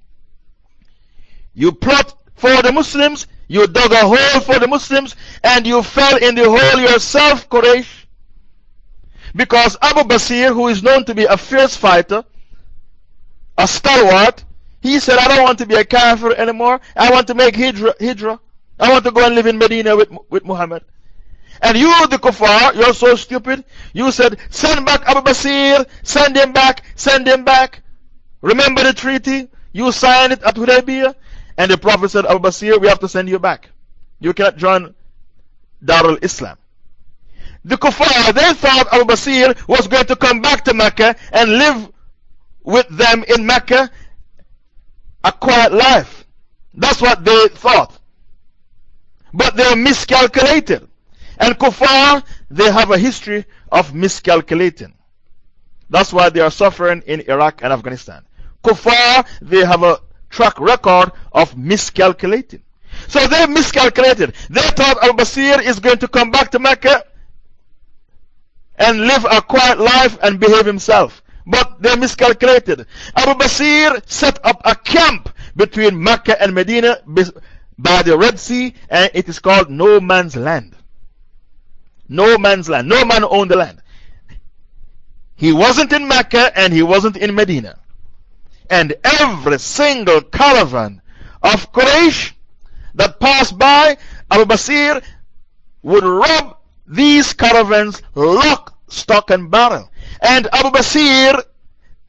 You plot for the Muslims, you dug a hole for the Muslims, and you fell in the hole yourself, Quraysh. Because Abu Basir, who is known to be a fierce fighter, a stalwart, he said, I don't want to be a kafir anymore. I want to make hijrah. I want to go and live in Medina with Muhammad. And you, the kuffar, you're so stupid. You said, send back Abu Basir, send him back, send him back. Remember the treaty? You signed it at Hudaybiyah. And the Prophet said, Abu Basir, we have to send you back. You cannot join Dar al-Islam. The kuffar, they thought Abu Basir was going to come back to Mecca and live with them in Mecca a quiet life. That's what they thought. But they miscalculated. And kuffar, they have a history of miscalculating. That's why they are suffering in Iraq and Afghanistan. Kuffar, they have a track record of miscalculating. So they miscalculated. They thought Abu Basir is going to come back to Mecca and live a quiet life and behave himself. But they miscalculated. Abu Basir set up a camp between Mecca and Medina by the Red Sea, and it is called no man's land. No man's land. No man owned the land. He wasn't in Mecca and he wasn't in Medina. And every single caravan of Quraysh that passed by, Abu Basir would rob these caravans lock, stock, and barrel. And Abu Basir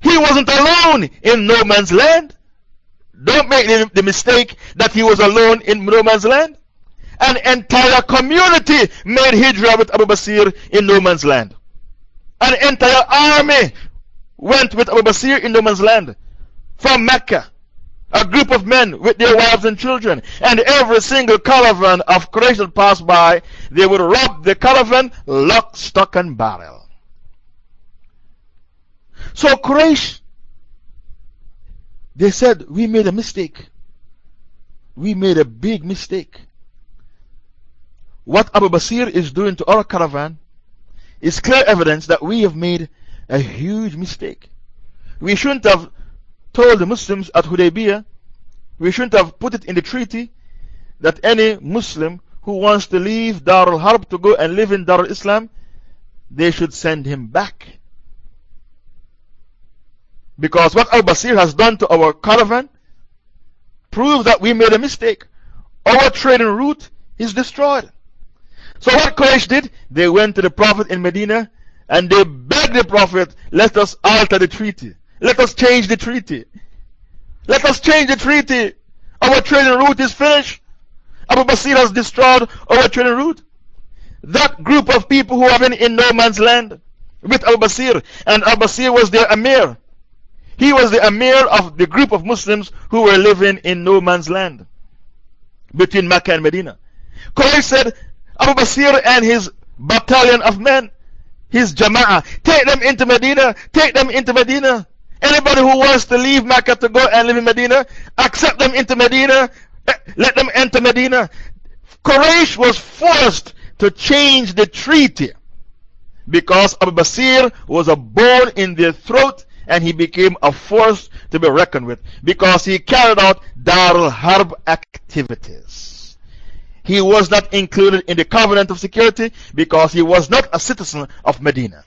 He wasn't alone in no man's land. Don't make the mistake that he was alone in no man's land. An entire community made hijrah with Abu Basir in no man's land. An entire army went with Abu Basir in no man's land from Mecca. A group of men with their wives and children. And every single caravan of Quraysh that passed by, they would rob the caravan lock, stock, and barrel. So Quraysh, they said, we made a mistake. We made a big mistake. What Abu Basir is doing to our caravan is clear evidence that we have made a huge mistake. We shouldn't have told the Muslims at Hudaybiyah, we shouldn't have put it in the treaty that any Muslim who wants to leave Dar al-Harb to go and live in Dar al-Islam, they should send him back. Because what Abu Basir has done to our caravan proves that we made a mistake. Our trading route is destroyed. So what Quraysh did, they went to the Prophet in Medina and they begged the Prophet, let us alter the treaty. Let us change the treaty. Let us change the treaty. Our trading route is finished. Abu Basir has destroyed our trading route. That group of people who have been in no man's land with Abu Basir, and Abu Basir was their Amir. He was the Amir of the group of Muslims who were living in no man's land between Mecca and Medina. Quraysh said, Abu Basir and his battalion of men, his Jama'ah, take them into Medina, take them into Medina. Anybody who wants to leave Mecca to go and live in Medina, accept them into Medina, let them enter Medina. Quraysh was forced to change the treaty because Abu Basir was a bone in their throat and he became a force to be reckoned with because he carried out Dar al-Harb activities. He was not included in the covenant of security because he was not a citizen of Medina.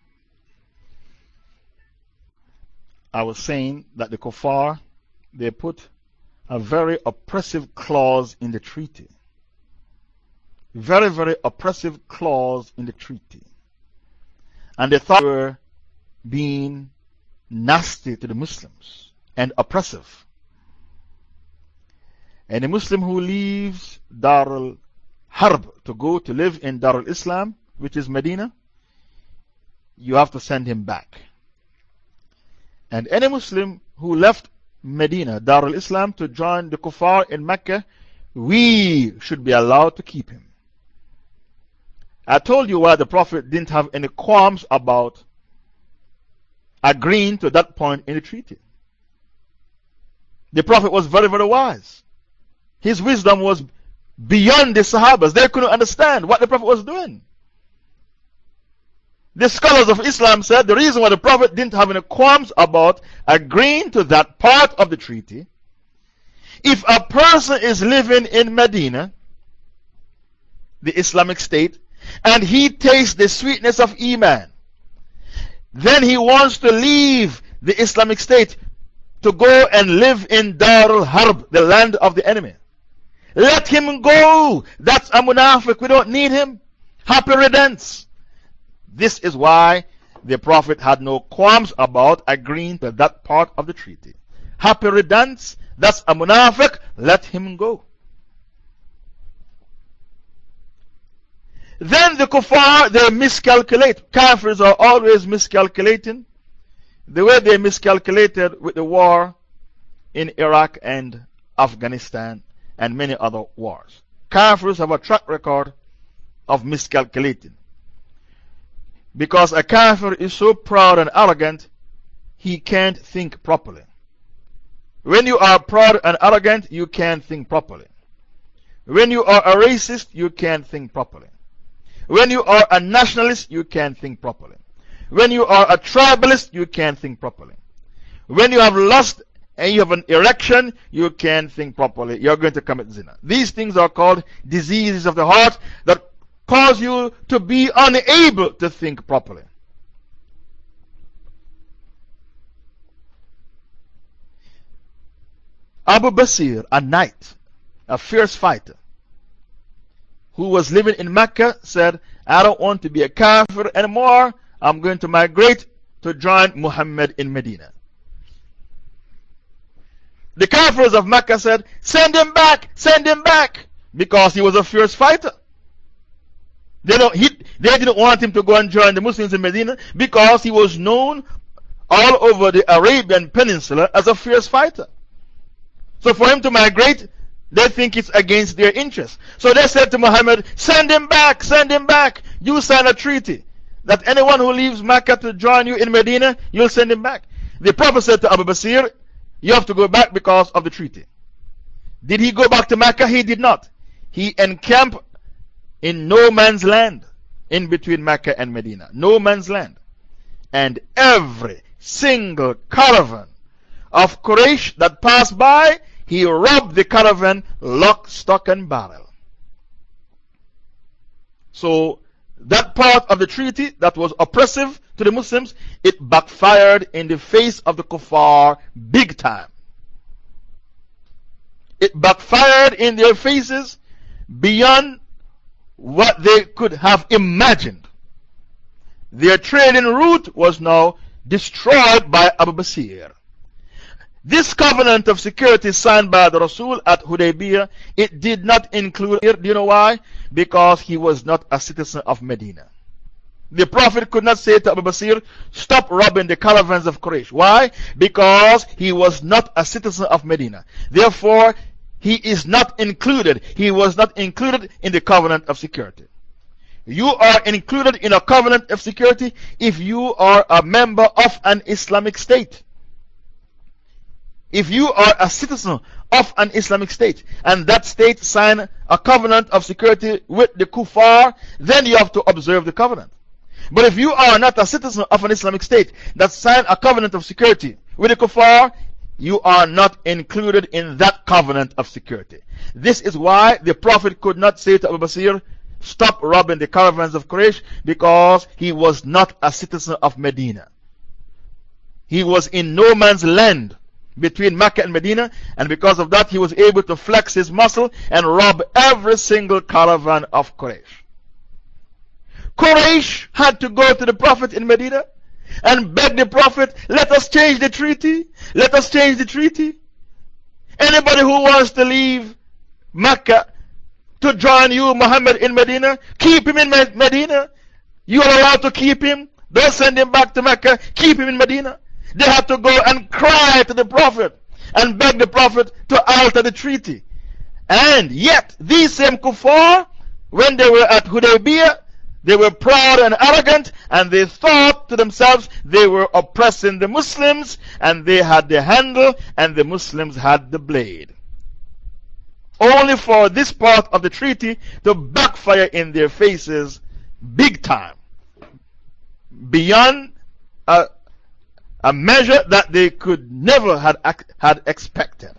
I was saying that the Kuffar, they put a very oppressive clause in the treaty. Very, very oppressive clause in the treaty. And they thought they were being nasty to the Muslims and oppressive. And a Muslim who leaves Dar al-Harb to go to live in Dar al-Islam, which is Medina, you have to send him back. And any Muslim who left Medina, Dar al-Islam, to join the Kuffar in Mecca, we should be allowed to keep him. I told you why the Prophet didn't have any qualms about agreeing to that point in the treaty. The Prophet was very, very wise. His wisdom was beyond the Sahabas. They couldn't understand what the Prophet was doing. The scholars of Islam said the reason why the Prophet didn't have any qualms about agreeing to that part of the treaty, if a person is living in Medina, the Islamic State, and he tastes the sweetness of Iman, then he wants to leave the Islamic State to go and live in Dar al-Harb, the land of the enemy. Let him go. That's a munafiq. We don't need him. Happy riddance. This is why the Prophet had no qualms about agreeing to that part of the treaty. Happy riddance. That's a munafiq. Let him go. Then the kuffar, they miscalculate. Kafirs are always miscalculating. The way they miscalculated with the war in Iraq and Afghanistan and many other wars. Kafirs have a track record of miscalculating. Because a kafir is so proud and arrogant, he can't think properly. When you are proud and arrogant, you can't think properly. When you are a racist, you can't think properly. When you are a nationalist, you can't think properly. When you are a tribalist, you can't think properly. When you have lust and you have an erection, you can't think properly. You're going to commit zina. These things are called diseases of the heart that cause you to be unable to think properly. Abu Basir, a knight, a fierce fighter, who was living in Mecca, said, I don't want to be a kafir anymore. I'm going to migrate to join Muhammad in Medina. The Kafirs of Mecca said, send him back, because he was a fierce fighter. They didn't want him to go and join the Muslims in Medina because he was known all over the Arabian Peninsula as a fierce fighter. So for him to migrate, they think it's against their interests. So they said to Muhammad, send him back. You sign a treaty that anyone who leaves Mecca to join you in Medina, you'll send him back. The Prophet said to Abu Basir, you have to go back because of the treaty. Did he go back to Mecca? He did not. He encamped in no man's land in between Mecca and Medina. No man's land. And every single caravan of Quraysh that passed by, he robbed the caravan lock, stock, and barrel. So, that part of the treaty that was oppressive to the Muslims, it backfired in the face of the kuffar big time. It backfired in their faces beyond what they could have imagined. Their trading route was now destroyed by Abu Basir. This covenant of security signed by the Rasul at Hudaybiyah, it did not include, do you know why? Because he was not a citizen of Medina. The Prophet could not say to Abu Basir, stop robbing the caravans of Quraysh. Why? Because he was not a citizen of Medina. Therefore, he is not included. He was not included in the covenant of security. You are included in a covenant of security if you are a member of an Islamic state. If you are a citizen of an Islamic state and that state signed a covenant of security with the kuffar, then you have to observe the covenant. But if you are not a citizen of an Islamic state that signed a covenant of security with the kuffar, you are not included in that covenant of security. This is why the Prophet could not say to Abu Basir, stop robbing the caravans of Quraysh, because he was not a citizen of Medina. He was in no man's land between Mecca and Medina, and because of that, he was able to flex his muscle and rob every single caravan of Quraysh. Quraysh had to go to the Prophet in Medina and beg the Prophet, let us change the treaty. Let us change the treaty. Anybody who wants to leave Mecca to join you, Muhammad, in Medina, keep him in Medina. You are allowed to keep him. Don't send him back to Mecca. Keep him in Medina. They had to go and cry to the Prophet and beg the Prophet to alter the treaty. And yet, these same kuffar, when they were at Hudaybiyah, they were proud and arrogant, and they thought to themselves they were oppressing the Muslims, and they had the handle, and the Muslims had the blade. Only for this part of the treaty to backfire in their faces big time, beyond a measure that they could never had expected.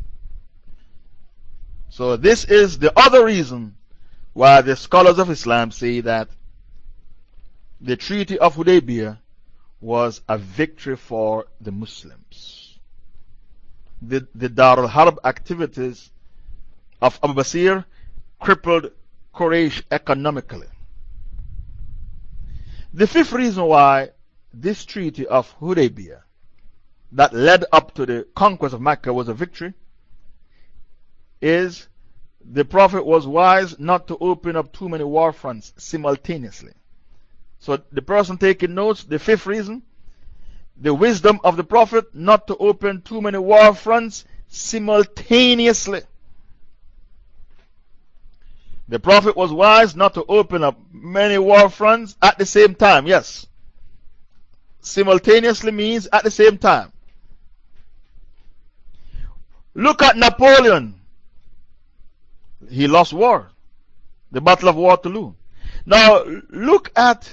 So, this is the other reason why the scholars of Islam say that the Treaty of Hudaybiyah was a victory for the Muslims. The Darul Harb activities of Abu Basir crippled Quraysh economically. The fifth reason why this Treaty of Hudaybiyah that led up to the conquest of Mecca was a victory is the Prophet was wise not to open up too many war fronts simultaneously. So, the person taking notes, the fifth reason, the wisdom of the Prophet not to open too many war fronts simultaneously. The Prophet was wise not to open up many war fronts at the same time. Yes. Simultaneously means at the same time. Look at Napoleon. He lost war. The Battle of Waterloo. Now, look at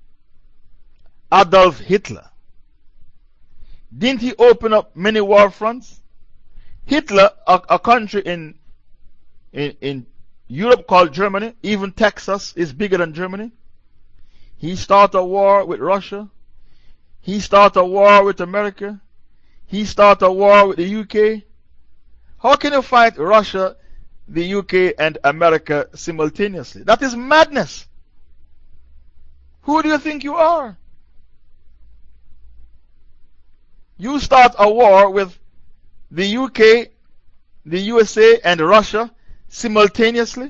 Adolf Hitler. Didn't he open up many war fronts? Hitler, a country in Europe called Germany, even Texas is bigger than Germany. He started a war with Russia. He started a war with America. He started a war with the UK. How can you fight Russia, the UK, and America simultaneously? That is madness. Who do you think you are? You start a war with the UK, the USA, and Russia simultaneously?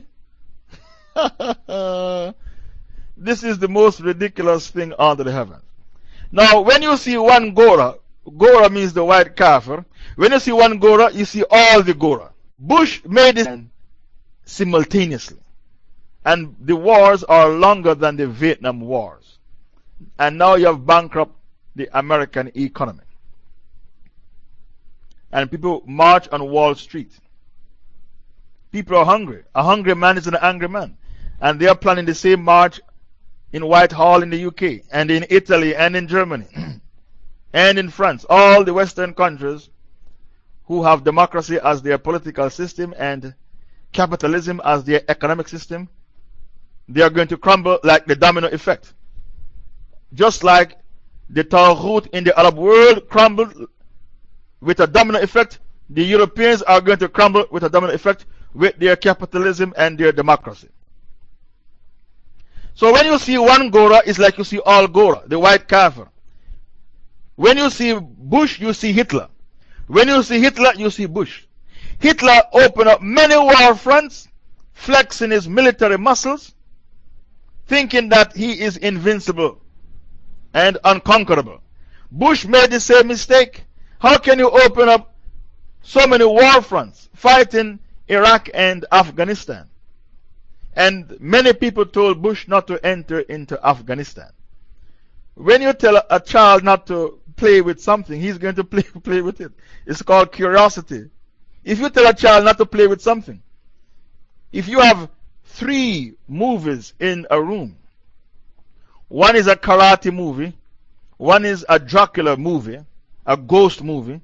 This is the most ridiculous thing under the heavens. Now, when you see one Gora, Gora means the white kafir. When you see one Gora, you see all the Gora. Bush made it simultaneously. And the wars are longer than the Vietnam Wars. And now you have bankrupted the American economy. And people march on Wall Street. People are hungry. A hungry man is an angry man. And they are planning the same march in Whitehall in the UK, and in Italy, and in Germany, and in France. All the Western countries who have democracy as their political system and capitalism as their economic system, they are going to crumble like the domino effect. Just like the Taghut in the Arab world crumbled with a domino effect, the Europeans are going to crumble with a domino effect with their capitalism and their democracy. So when you see one Gora, it's like you see all Gora, the white kafir. When you see Bush, you see Hitler. When you see Hitler, you see Bush. Hitler opened up many war fronts, flexing his military muscles, thinking that he is invincible and unconquerable. Bush made the same mistake. How can you open up so many war fronts fighting Iraq and Afghanistan? And many people told Bush not to enter into Afghanistan. When you tell a child not to play with something, he's going to play with it. It's called curiosity. If you tell a child not to play with something, if you have 3 movies in a room, one is a karate movie, one is a Dracula movie, a ghost movie,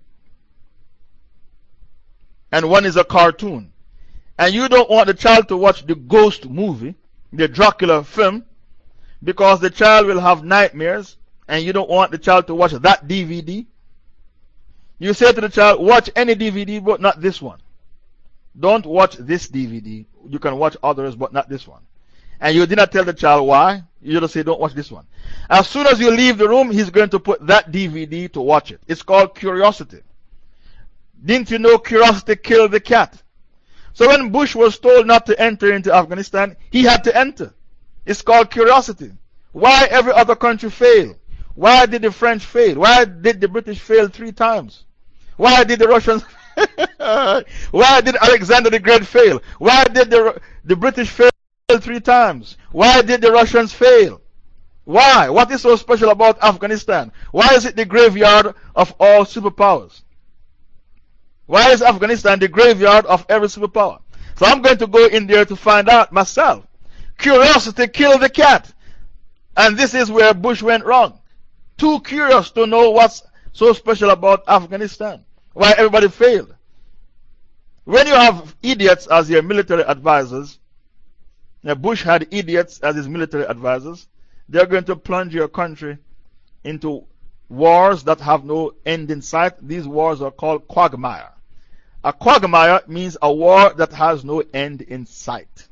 and one is a cartoon, and you don't want the child to watch the ghost movie, the Dracula film, because the child will have nightmares, and you don't want the child to watch that DVD, you say to the child, watch any DVD but not this one. Don't watch this DVD. You can watch others but not this one. And you did not tell the child why. You just say, don't watch this one. As soon as you leave the room, he's going to put that DVD to watch it. It's called curiosity. Didn't you know curiosity killed the cat? So when Bush was told not to enter into Afghanistan, he had to enter. It's called curiosity. Why every other country fail? Why did the French fail? Why did the British fail 3 times? Why did the Russians Why did Alexander the Great fail? Why did the British fail 3 times? Why did the Russians fail? Why? What is so special about Afghanistan? Why is it the graveyard of all superpowers? Why is Afghanistan the graveyard of every superpower? So I'm going to go in there to find out myself. Curiosity killed the cat. And this is where Bush went wrong. Too curious to know what's so special about Afghanistan. Why everybody failed. When you have idiots as your military advisors, now Bush had idiots as his military advisors, they're going to plunge your country into wars that have no end in sight. These wars are called quagmire. A quagmire means a war that has no end in sight.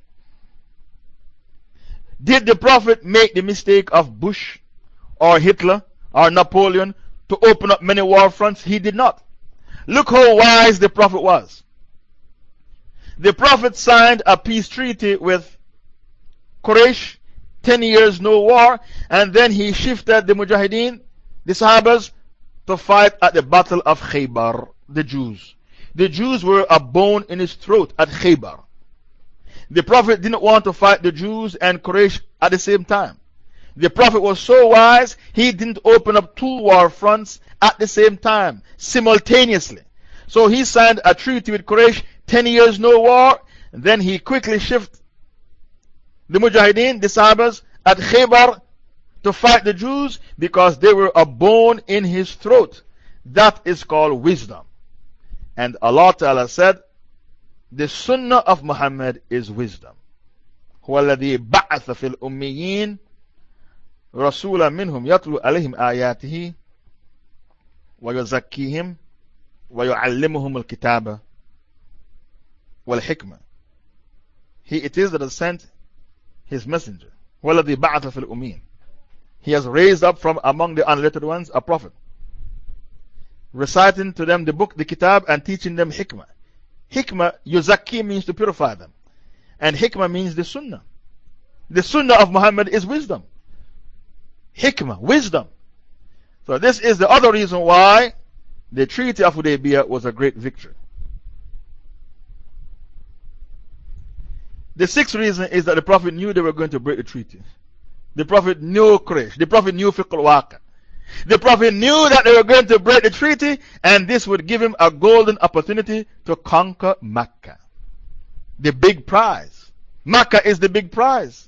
Did the Prophet make the mistake of Bush or Hitler or Napoleon to open up many war fronts? He did not. Look how wise the Prophet was. The Prophet signed a peace treaty with Quraysh, 10 years no war, and then he shifted the Mujahideen, the Sahabas, to fight at the Battle of Khaybar, the Jews. The Jews were a bone in his throat at Khaybar. The Prophet didn't want to fight the Jews and Quraysh at the same time. The Prophet was so wise, he didn't open up 2 war fronts at the same time, simultaneously. So he signed a treaty with Quraysh, 10 years no war, and then he quickly shifted the Mujahideen, the Sahabas, at Khaybar to fight the Jews because they were a bone in his throat. That is called wisdom. And Allah Ta'ala said, the Sunnah of Muhammad is wisdom. هو الذي بعث في الأميين رسولا منهم يتلو عليهم آياته ويزكيهم ويعلمهم الكتاب والحكمة. It is that has sent his messenger. هو الذي بعث في الأميين. He has raised up from among the unlettered ones a prophet. reciting to them the book, the kitab, and teaching them hikmah. Hikmah, yuzakki, means to purify them. And hikmah means the sunnah. The sunnah of Muhammad is wisdom. Hikmah, wisdom. So this is the other reason why the Treaty of Hudaybiyah was a great victory. The sixth reason is that the Prophet knew they were going to break the treaty. The Prophet knew Quraysh. The Prophet knew fiqh al-waqa. The Prophet knew that they were going to break the treaty, and this would give him a golden opportunity to conquer Mecca. The big prize. Mecca is the big prize.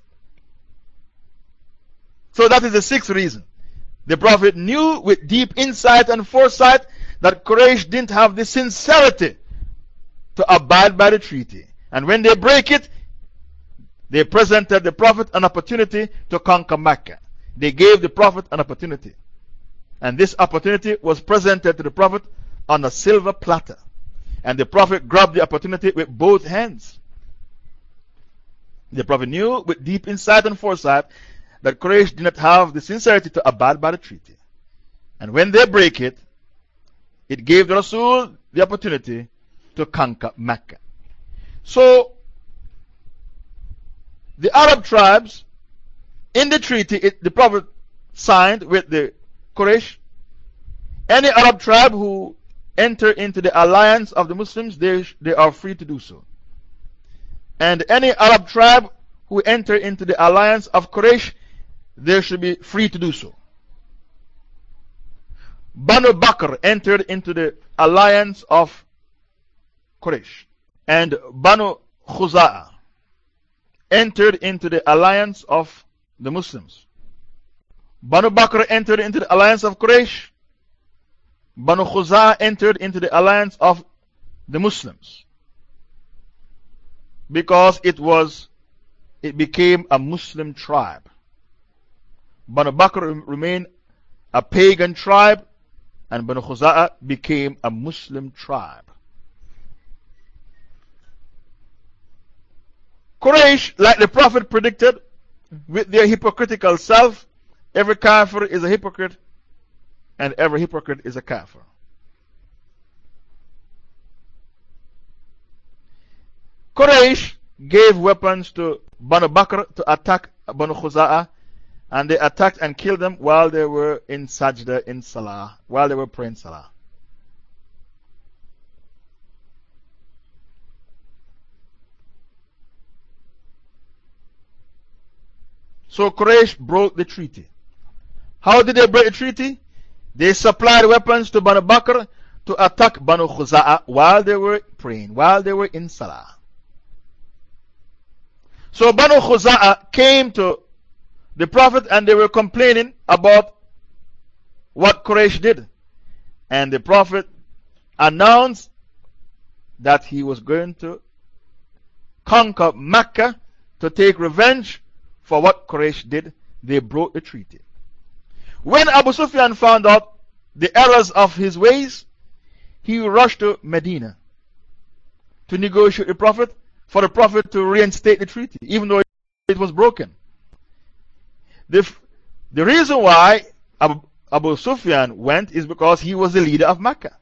So that is the sixth reason. The Prophet knew with deep insight and foresight that Quraysh didn't have the sincerity to abide by the treaty. And when they break it, they presented the Prophet an opportunity to conquer Mecca. They gave the Prophet an opportunity. And this opportunity was presented to the Prophet on a silver platter. And the Prophet grabbed the opportunity with both hands. The Prophet knew with deep insight and foresight that Quraysh did not have the sincerity to abide by the treaty. And when they break it, it gave the Rasul the opportunity to conquer Mecca. So, the Arab tribes, in the treaty, the Prophet signed with the Quraysh. Any Arab tribe who enter into the alliance of the Muslims, they are free to do so. And any Arab tribe who enter into the alliance of Quraysh, they should be free to do so. Banu Bakr entered into the alliance of Quraysh, and Banu Khuza'a entered into the alliance of the Muslims. Banu Bakr entered into the alliance of Quraysh. Banu Khuza'a entered into the alliance of the Muslims, because it became a Muslim tribe. Banu Bakr remained a pagan tribe, and Banu Khuza'a became a Muslim tribe. Quraysh, like the Prophet predicted, with their hypocritical self, every kafir is a hypocrite, and every hypocrite is a kafir. Quraysh gave weapons to Banu Bakr to attack Banu Khuza'a, and they attacked and killed them while they were in sajda, in salah, while they were praying salah. So Quraysh broke the treaty. How did they break the treaty? They supplied weapons to Banu Bakr to attack Banu Khuza'a while they were praying, while they were in salah. So Banu Khuza'a came to the Prophet and they were complaining about what Quraysh did. And the Prophet announced that he was going to conquer Mecca to take revenge for what Quraysh did. They broke the treaty. When Abu Sufyan found out the errors of his ways, he rushed to Medina to negotiate with the Prophet, for the Prophet to reinstate the treaty, even though it was broken. The reason why Abu Sufyan went is because he was the leader of Mecca.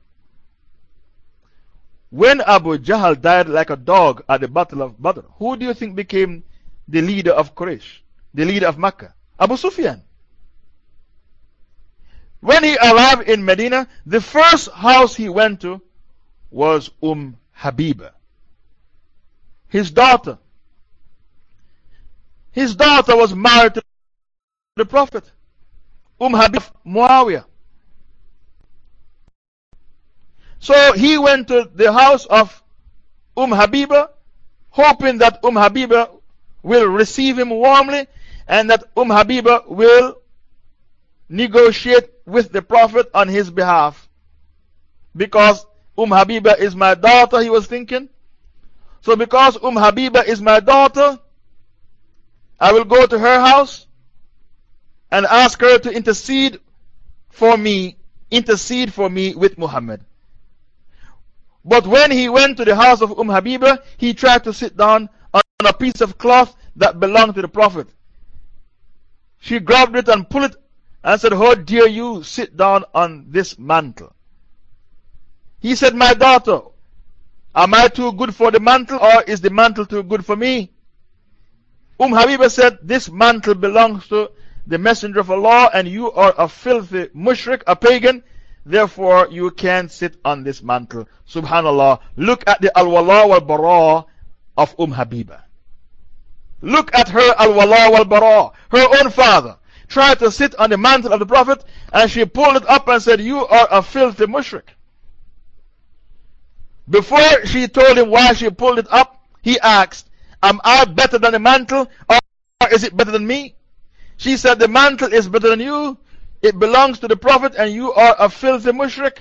When Abu Jahl died like a dog at the Battle of Badr, who do you think became the leader of Quraysh, the leader of Mecca? Abu Sufyan. When he arrived in Medina, the first house he went to was Habiba, his daughter. His daughter was married to the Prophet, Habiba Muawiyah. So he went to the house of Habiba, hoping that Habiba will receive him warmly and that Habiba will negotiate with the Prophet on his behalf. Because Habiba is my daughter, he was thinking. So because Habiba is my daughter, I will go to her house and ask her to intercede for me with Muhammad. But when he went to the house of Habiba, he tried to sit down on a piece of cloth that belonged to the Prophet. She grabbed it and pulled it and said, "How dare you sit down on this mantle?" He said, my daughter, am I too good for the mantle, or is the mantle too good for me? Habiba said, this mantle belongs to the Messenger of Allah, and you are a filthy mushrik, a pagan, therefore you can't sit on this mantle. Subhanallah. Look at the al-wala wal-bara of Habiba. Look at her al-wala wal-bara. Her own father tried to sit on the mantle of the Prophet, and she pulled it up and said, you are a filthy mushrik. Before she told him why she pulled it up, he asked, am I better than the mantle, or is it better than me? She said, the mantle is better than you. It belongs to the Prophet, and you are a filthy mushrik.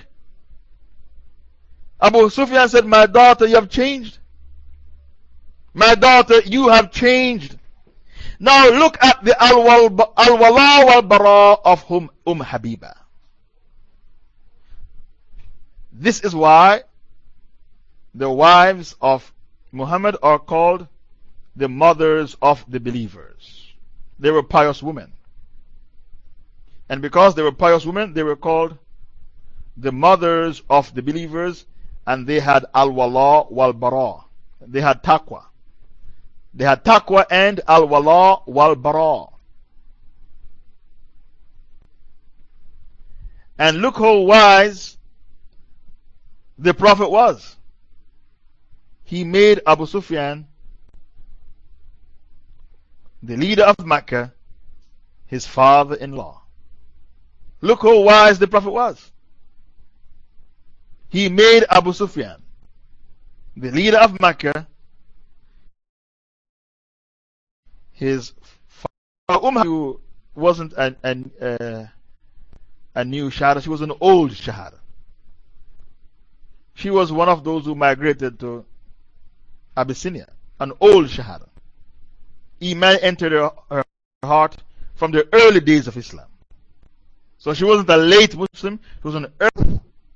Abu Sufyan said, my daughter, you have changed. My daughter, you have changed. Now look at the al-wala wal-bara of Habiba. This is why the wives of Muhammad are called the mothers of the believers. They were pious women. And because they were pious women, they were called the mothers of the believers, and they had al-wala wal-bara. They had taqwa. They had taqwa and al-wala wal-bara. And look how wise the Prophet was. He made Abu Sufyan, the leader of Mecca, his father-in-law. Look how wise the Prophet was. He made Abu Sufyan, the leader of Mecca, his father. Who wasn't a new Shahada, she was an old Shahada. She was one of those who migrated to Abyssinia, an old Shahada. Iman entered her heart from the early days of Islam. So she wasn't a late Muslim, she was an early.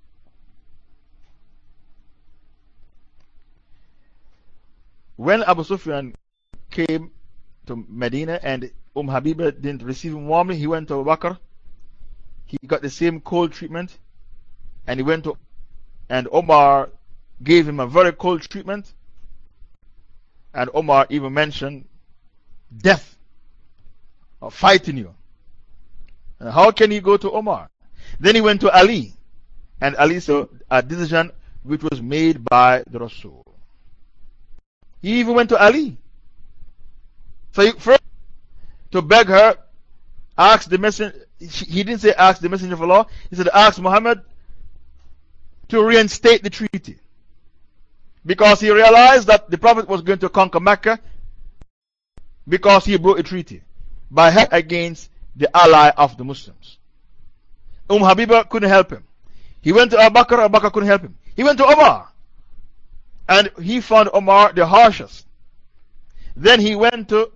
When Abu Sufyan came to Medina and Habiba didn't receive him warmly, he went to Abu Bakr. He got the same cold treatment, and he went to, and Omar gave him a very cold treatment, and Omar even mentioned death or fighting you. And how can he go to Omar? Then he went to Ali, and Ali said a decision which was made by the Rasul. He even went to Ali. So first, to beg her, ask the messenger. He didn't say ask the Messenger of Allah. He said ask Muhammad to reinstate the treaty. Because he realized that the Prophet was going to conquer Mecca because he broke a treaty by help against the ally of the Muslims. Habiba couldn't help him. He went to Abu Bakr, Abu Bakr couldn't help him. He went to Omar, and he found Omar the harshest. Then he went to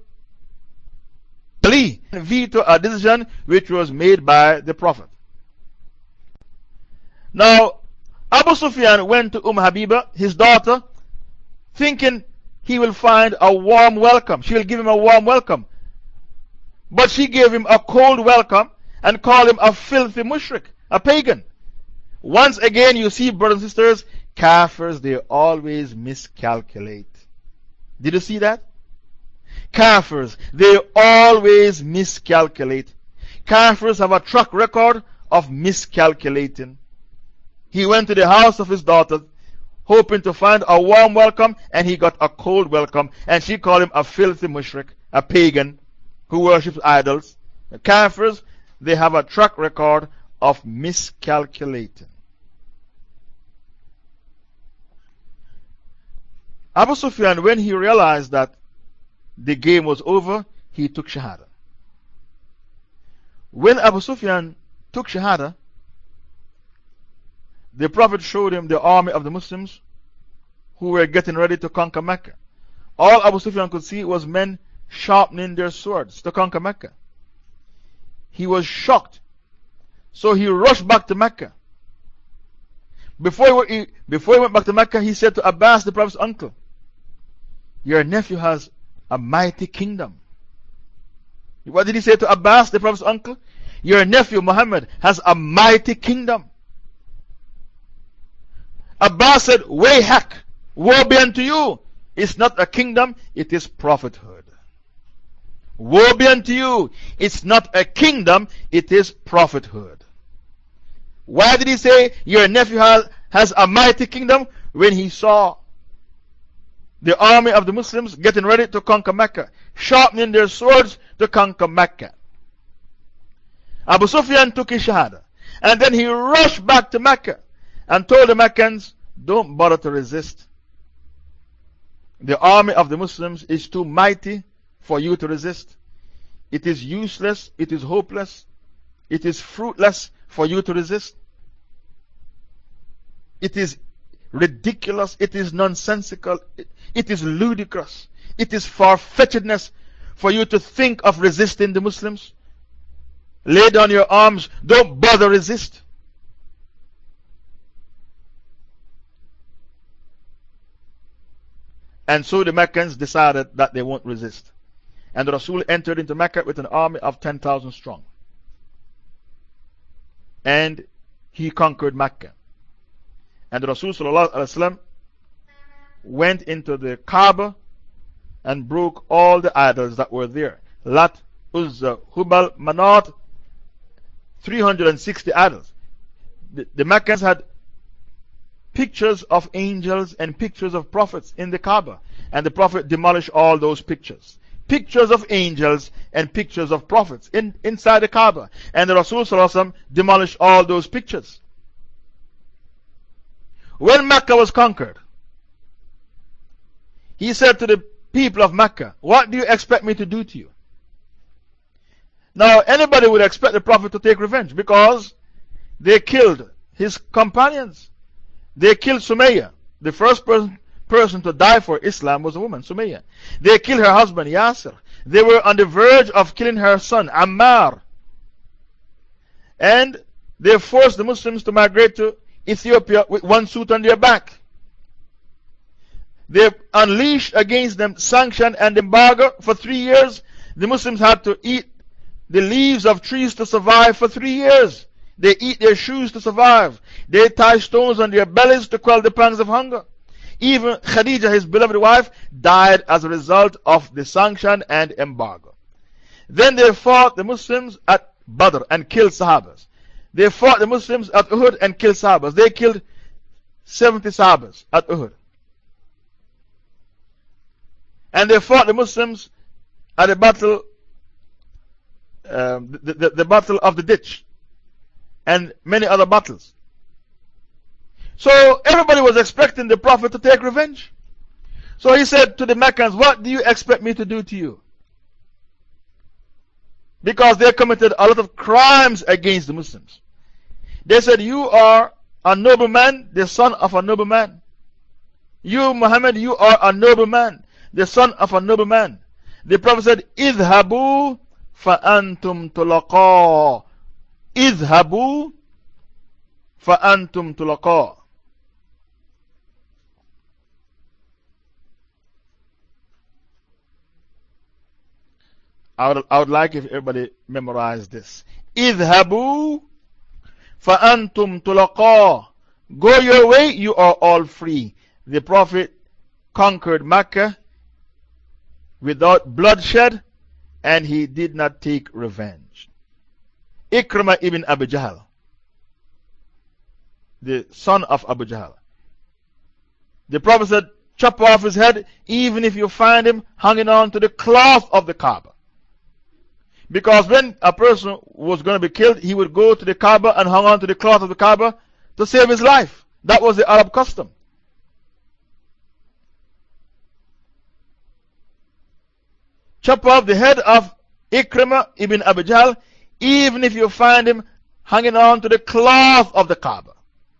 Ali and vetoed a decision which was made by the Prophet. Now, Abu Sufyan went to Habiba, his daughter, thinking he will find a warm welcome. She will give him a warm welcome. But she gave him a cold welcome and called him a filthy mushrik, a pagan. Once again, you see, brothers and sisters, Kafirs, they always miscalculate. Did you see that? Kafirs, they always miscalculate. Kafirs have a track record of miscalculating. He went to the house of his daughter, hoping to find a warm welcome, and he got a cold welcome, and she called him a filthy mushrik, a pagan who worships idols. The Kafirs, they have a track record of miscalculating. Abu Sufyan, when he realized that the game was over, he took Shahada. When Abu Sufyan took Shahada, the Prophet showed him the army of the Muslims who were getting ready to conquer Mecca. All Abu Sufyan could see was men sharpening their swords to conquer Mecca. He was shocked. So he rushed back to Mecca. Before he went back to Mecca, he said to Abbas, the Prophet's uncle, your nephew has a mighty kingdom. What did he say to Abbas, the Prophet's uncle? Your nephew Muhammad has a mighty kingdom. Abbas said, Wayhak, woe be unto you. It's not a kingdom, it is prophethood. Woe be unto you. It's not a kingdom, it is prophethood. Why did he say your nephew has a mighty kingdom? When he saw the army of the Muslims getting ready to conquer Mecca, sharpening their swords to conquer Mecca. Abu Sufyan took his shahada, and then he rushed back to Mecca and told the Meccans, don't bother to resist. The army of the Muslims is too mighty for you to resist. It is useless, it is hopeless, it is fruitless for you to resist. It is ridiculous, it is nonsensical, it is ludicrous, it is far-fetchedness for you to think of resisting the Muslims. Lay down your arms, don't bother resist. And so the Meccans decided that they won't resist. And the Rasul entered into Mecca with an army of 10,000 strong. And he conquered Mecca. And the Rasul ﷺ went into the Kaaba and broke all the idols that were there. Lat, Uzza, Hubal, Manat, 360 idols. The Meccans had pictures of angels and pictures of prophets in the Kaaba. And the Prophet demolished all those pictures. Pictures of angels and pictures of prophets inside the Kaaba. And the Rasul ﷺ demolished all those pictures. When Mecca was conquered, he said to the people of Mecca, what do you expect me to do to you? Now, anybody would expect the Prophet to take revenge because they killed his companions. They killed Sumayya. The first person to die for Islam was a woman, Sumayya. They killed her husband, Yasir. They were on the verge of killing her son, Ammar. And they forced the Muslims to migrate to Ethiopia with one suit on their back. They unleashed against them sanction and embargo for 3 years. The Muslims had to eat the leaves of trees to survive for 3 years. They eat their shoes to survive. They tie stones on their bellies to quell the pangs of hunger. Even Khadija, his beloved wife, died as a result of the sanction and embargo. Then they fought the Muslims at Badr and killed Sahabas. They fought the Muslims at Uhud and killed Sahabas. They killed 70 Sahabas at Uhud. And they fought the Muslims at the battle, the battle of the ditch, and many other battles. So everybody was expecting the Prophet to take revenge. So he said to the Meccans, what do you expect me to do to you? Because they committed a lot of crimes against the Muslims. They said, you are a noble man, the son of a noble man. You, Muhammad, you are a noble man, the son of a noble man. The Prophet said, Idhabu fa'antum tulaqa. Idhabu fa'antum tulaqa. I would like if everybody memorized this. Idhabu fa'antum tulaqa. Go your way, you are all free. The Prophet conquered Mecca without bloodshed, and he did not take revenge. Ikrimah ibn Abu Jahl, the son of Abu Jahl. The Prophet said, chop off his head, even if you find him hanging on to the cloth of the Kaaba. Because when a person was going to be killed, he would go to the Kaaba and hang on to the cloth of the Kaaba to save his life. That was the Arab custom. Chop off the head of Ikrimah ibn Abu Jahl, even if you find him hanging on to the cloth of the Kaaba.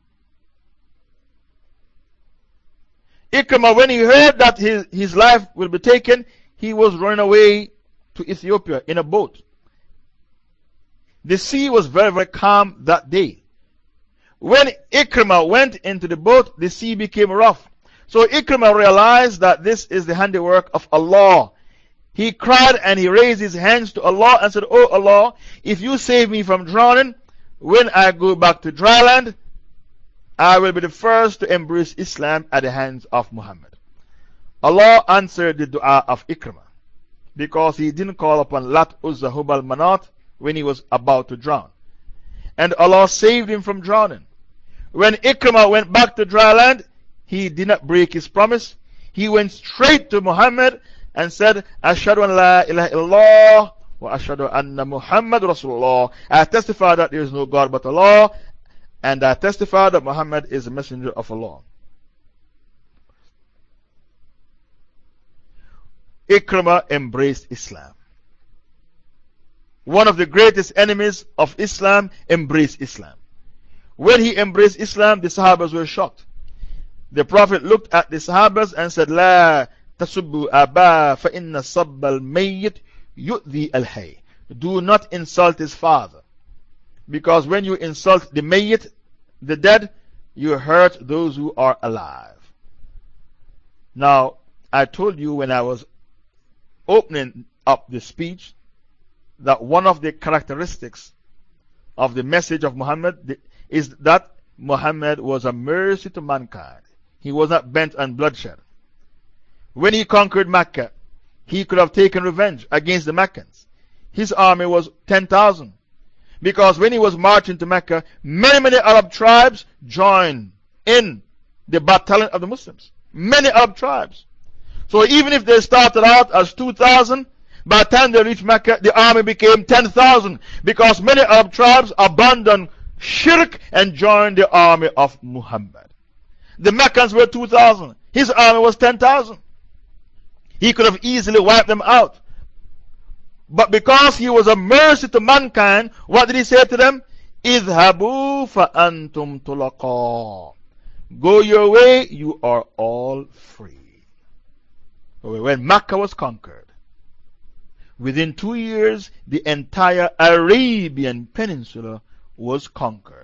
Ikrimah, when he heard that his life will be taken, he was running away to Ethiopia in a boat. The sea was very, very calm that day. When Ikrimah went into the boat, the sea became rough. So Ikrimah realized that this is the handiwork of Allah. He cried and he raised his hands to Allah and said, Oh Allah, if you save me from drowning, when I go back to dry land, I will be the first to embrace Islam at the hands of Muhammad. Allah answered the dua of Ikrimah because he didn't call upon Lat, Uzza, Hubal, Manat when he was about to drown. And Allah saved him from drowning. When Ikrimah went back to dry land, he did not break his promise. He went straight to Muhammad and said, Ashhadu an la ilaha illallah wa ashhadu anna Muhammad Rasulullah. I testify that there is no God but Allah, and I testify that Muhammad is a messenger of Allah. Ikrimah embraced Islam. One of the greatest enemies of Islam embraced Islam. When he embraced Islam, the Sahabas were shocked. The Prophet looked at the Sahabas and said, La tasubbu abba fa inna sabbal mayyit yu'dhi al hay. Do not insult his father, because when you insult the mayyit, the dead, you hurt those who are alive. Now, I told you when I was opening up the speech that one of the characteristics of the message of Muhammad is that Muhammad was a mercy to mankind. He was not bent on bloodshed. When he conquered Mecca, he could have taken revenge against the Meccans. His army was 10,000. Because when he was marching to Mecca, many Arab tribes joined in the battalion of the Muslims. Many Arab tribes. So even if they started out as 2,000, by the time they reached Mecca, the army became 10,000. Because many Arab tribes abandoned shirk and joined the army of Muhammad. The Meccans were 2,000. His army was 10,000. He could have easily wiped them out. But because he was a mercy to mankind, what did he say to them? Idhabu fa antum tulaqa. Go your way, you are all free. When Mecca was conquered, within 2 years, the entire Arabian Peninsula was conquered.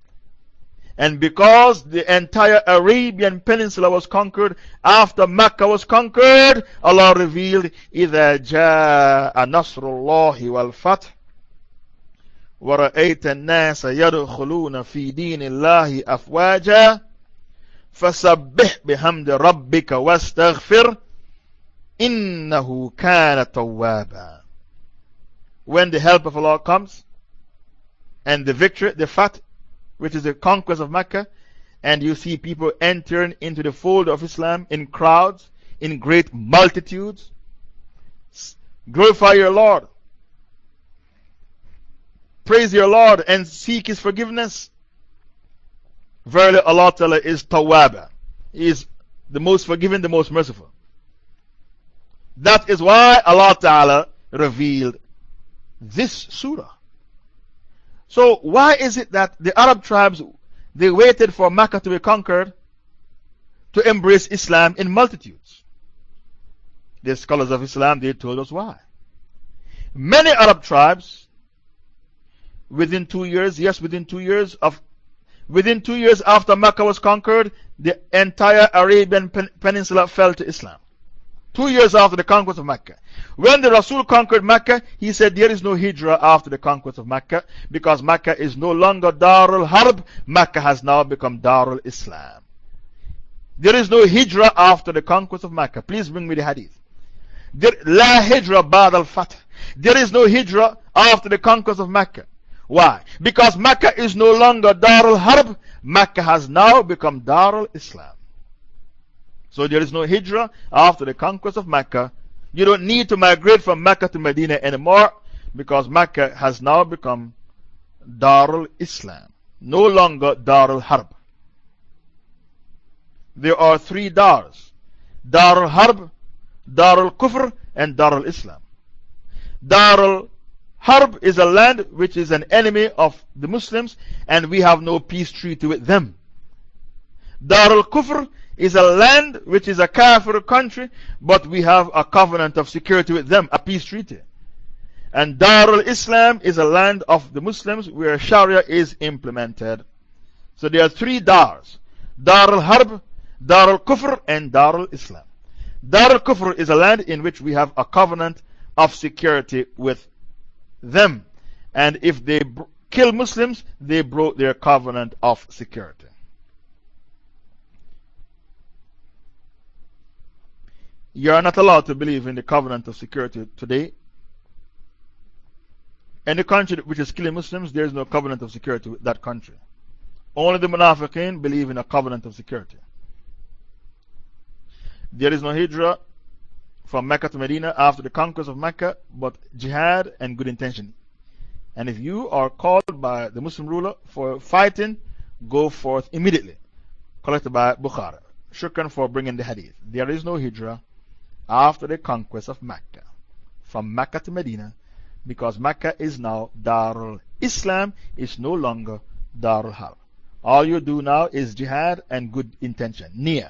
And because the entire Arabian Peninsula was conquered, after Mecca was conquered, Allah revealed, إِذَا جَاءَ نَصْرُ اللَّهِ وَالْفَتْحِ وَرَأَيْتَ النَّاسَ يَدْخُلُونَ فِي دِينِ اللَّهِ أَفْوَاجًا فَسَبِّحْ بِحَمْدِ رَبِّكَ وَاسْتَغْفِرْ إِنَّهُ كَانَ تَوَّابًا. When the help of Allah comes, and the victory, the Fath, which is the conquest of Mecca, and you see people entering into the fold of Islam in crowds, in great multitudes, glorify your Lord, praise your Lord, and seek His forgiveness. Verily, Allah Ta'ala is Tawwaba. He is the most forgiving, the most merciful. That is why Allah Ta'ala revealed this surah. So, why is it that the Arab tribes, they waited for Mecca to be conquered to embrace Islam in multitudes? The scholars of Islam, they told us why. Many Arab tribes, within 2 years, yes, within 2 years after Mecca was conquered, the entire Arabian Peninsula fell to Islam. 2 years after the conquest of Mecca. When the Rasul conquered Mecca, he said there is no hijrah after the conquest of Mecca, because Mecca is no longer Darul Harb. Mecca has now become Darul Islam. There is no hijrah after the conquest of Mecca. Please bring me the hadith. La hijrah ba'd al-fath. There is no hijrah after the conquest of Mecca. Why? Because Mecca is no longer Darul Harb. Mecca has now become Darul Islam. So there is no hijrah after the conquest of Mecca. You don't need to migrate from Mecca to Medina anymore, because Mecca has now become Darul Islam, no longer Darul Harb. There are 3 Dars: Darul Harb, Darul Kufr, and Darul Islam. Darul Harb is a land which is an enemy of the Muslims, and we have no peace treaty with them. Darul Kufr is a land which is a Kafir country, but we have a covenant of security with them, a peace treaty. And Darul Islam is a land of the Muslims where Sharia is implemented. So there are 3 Dars: Darul Harb, Darul Kufr, and Darul Islam. Darul Kufr is a land in which we have a covenant of security with them. And if they kill Muslims, they broke their covenant of security. You are not allowed to believe in the covenant of security today. Any country which is killing Muslims, there is no covenant of security with that country. Only the Munafiqeen believe in a covenant of security. There is no hijrah from Mecca to Medina after the conquest of Mecca, but jihad and good intention. And if you are called by the Muslim ruler for fighting, go forth immediately. Collected by Bukhari. Shukran for bringing the hadith. There is no hijrah after the conquest of Mecca, from Mecca to Medina, because Mecca is now Darul Islam, is no longer Darul Harb. All you do now is jihad and good intention. Niyyah.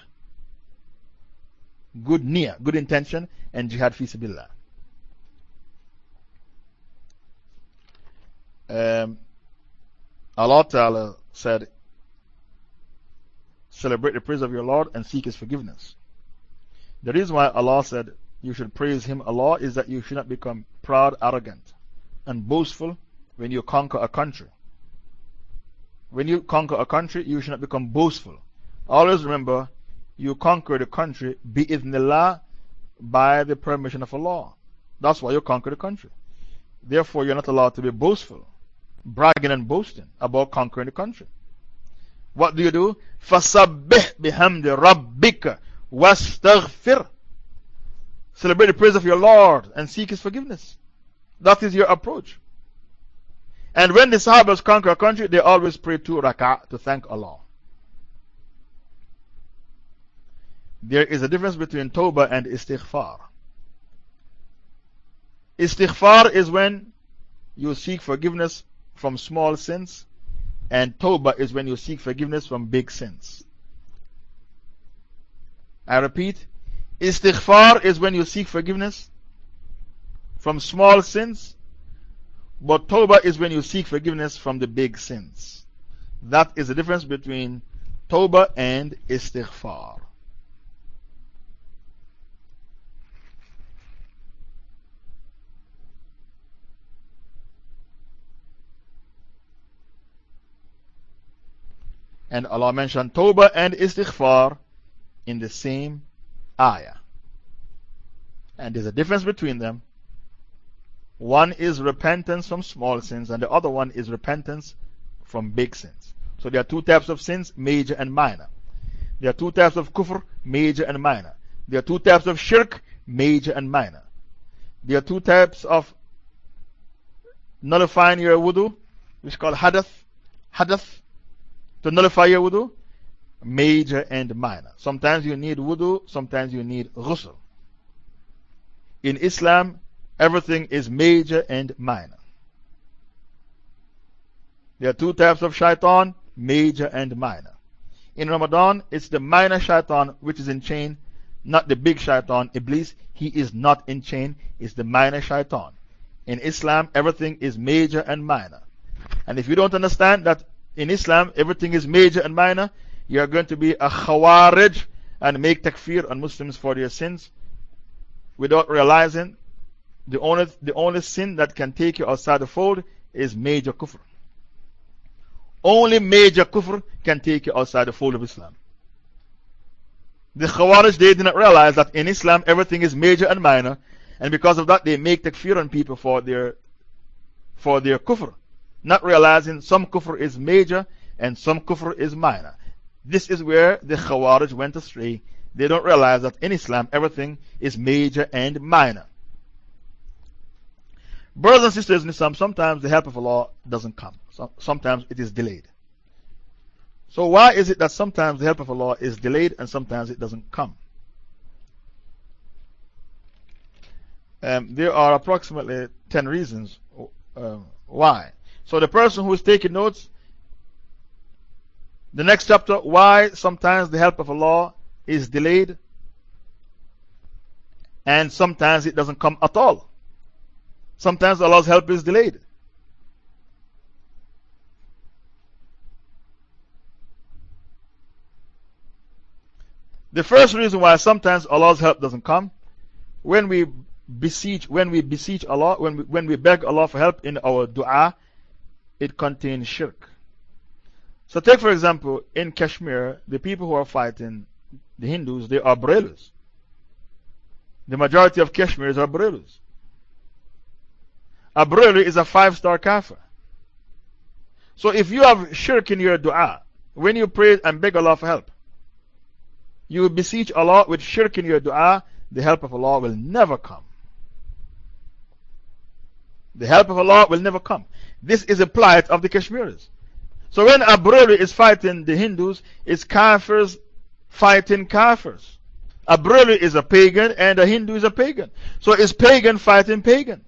Good niyyah, good intention, and jihad fi sabilillah. Allah Ta'ala said, celebrate the praise of your Lord and seek His forgiveness. The reason why Allah said you should praise Him, Allah, is that you should not become proud, arrogant, and boastful when you conquer a country. When you conquer a country, you should not become boastful. Always remember, you conquer the country bi'idhnillah, by the permission of Allah. That's why you conquer the country. Therefore, you're not allowed to be boastful, bragging and boasting about conquering the country. What do you do? فَسَبِّحْ بِحَمْدِ رَبِّكَ وَاسْتَغْفِرْ. Celebrate the praise of your Lord and seek His forgiveness. That is your approach. And when the Sahabas conquer a country, they always pray 2 rak'ah to thank Allah. There is a difference between Tawbah and Istighfar. Istighfar is when you seek forgiveness from small sins, and Tawbah is when you seek forgiveness from big sins. I repeat, Istighfar is when you seek forgiveness from small sins, but Tawbah is when you seek forgiveness from the big sins. That is the difference between Tawbah and Istighfar. And Allah mentioned Tawbah and Istighfar in the same ayah. And there's a difference between them. One is repentance from small sins, and the other one is repentance from big sins. So there are 2 types of sins, major and minor. There are 2 types of kufr, major and minor. There are 2 types of shirk, major and minor. There are 2 types of nullifying your wudu, which is called hadath, to nullify your wudu, major and minor. Sometimes you need wudu, sometimes you need ghusl. In Islam, everything is major and minor. There are 2 types of shaitan, major and minor. In Ramadan, it's the minor shaitan which is in chain, not the big shaitan, Iblis. He is not in chain, it's the minor shaitan. In Islam, everything is major and minor. And if you don't understand that in Islam everything is major and minor, you are going to be a Khawarij and make takfir on Muslims for their sins without realizing the only sin that can take you outside the fold is major kufr. Only major kufr can take you outside the fold of Islam. The Khawarij, they did not realize that in Islam everything is major and minor, and because of that they make takfir on people for their kufr, not realizing some kufr is major and some kufr is minor. This is where the Khawarij went astray. They don't realize that in Islam everything is major and minor. Brothers and sisters in Islam, sometimes the help of Allah doesn't come. Sometimes it is delayed. So why is it that sometimes the help of Allah is delayed and sometimes it doesn't come? There are approximately 10 reasons why. So the person who is taking notes, the next chapter, why sometimes the help of Allah is delayed and sometimes it doesn't come at all. Sometimes Allah's help is delayed. The first reason why sometimes Allah's help doesn't come, when we beseech Allah, when we beg Allah for help in our dua, it contains shirk. So take for example, in Kashmir, the people who are fighting the Hindus, they are Bareilwis. The majority of Kashmiris are Barelwis. A Barelwi is a 5-star kafir. So if you have shirk in your dua, when you pray and beg Allah for help, you beseech Allah with shirk in your dua, the help of Allah will never come. The help of Allah will never come. This is a plight of the Kashmiris. So when a Barelwi is fighting the Hindus, it's kafirs fighting kafirs. A Barelwi is a pagan and a Hindu is a pagan. So it's pagan fighting pagan.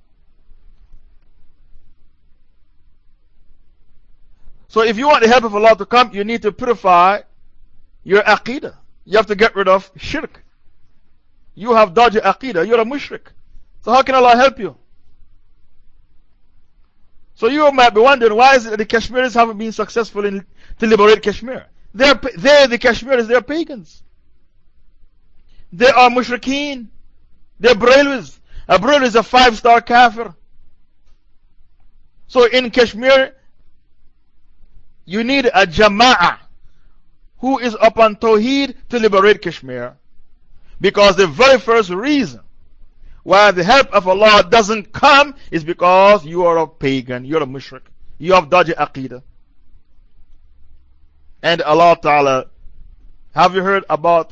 So if you want the help of Allah to come, you need to purify your aqidah. You have to get rid of shirk. You have dodgy aqidah, you're a mushrik. So how can Allah help you? So you might be wondering, why is it that the Kashmiris haven't been successful to liberate Kashmir? They're the Kashmiris, they're pagans. They are mushrikeen. They're Barelwis. A Barelwi is a 5-star kafir. So in Kashmir, you need a jama'ah who is upon Tawheed to liberate Kashmir. Because the very first reason why the help of Allah doesn't come is because you are a pagan, you're a mushrik, you have dodgy aqidah. And Allah Ta'ala, have you heard about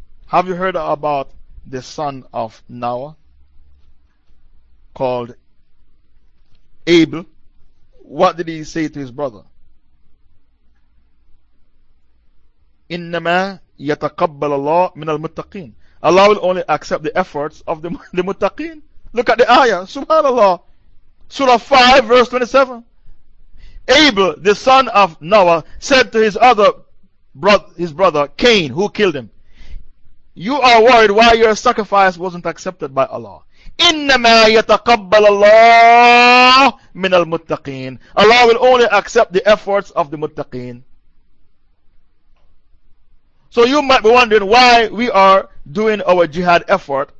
the son of Noah called Abel? What did he say to his brother? إِنَّمَا يَتَقَبَّلَ اللَّهُ مِنَ الْمُتَّقِينَ. Allah will only accept the efforts of the muttaqeen. Look at the ayah, subhanallah. Surah 5, verse 27. Abel, the son of Noah, said to his brother Cain, who killed him, you are worried why your sacrifice wasn't accepted by Allah. إِنَّمَا يَتَقَبَّلَ اللَّهُ مِنَ الْمُتَّقِينَ. Allah will only accept the efforts of the muttaqeen. So you might be wondering why we are doing our jihad effort.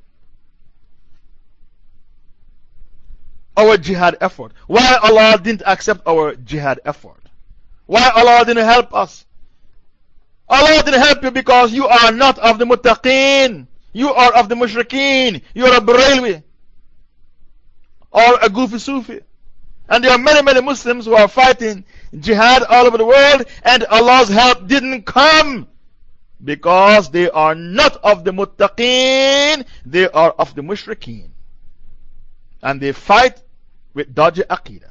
Our jihad effort. Why Allah didn't accept our jihad effort. Why Allah didn't help us. Allah didn't help you because you are not of the muttaqeen. You are of the mushrikeen. You are a Barelwi. Or a goofy Sufi. And there are many Muslims who are fighting jihad all over the world, and Allah's help didn't come. Because they are not of the muttaqeen, they are of the mushrikeen. And they fight with dodgy aqidah.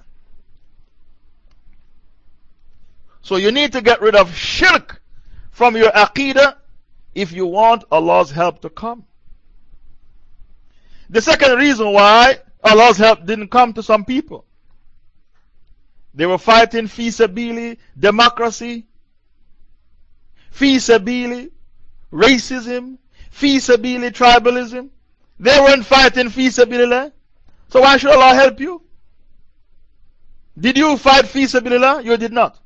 So you need to get rid of shirk from your aqidah if you want Allah's help to come. The second reason why Allah's help didn't come to some people, they were fighting fi sabili democracy, fi sabili racism, fi sabili tribalism. They weren't fighting fi sabilillah. So why should Allah help you? Did you fight fi sabilillah? You did not.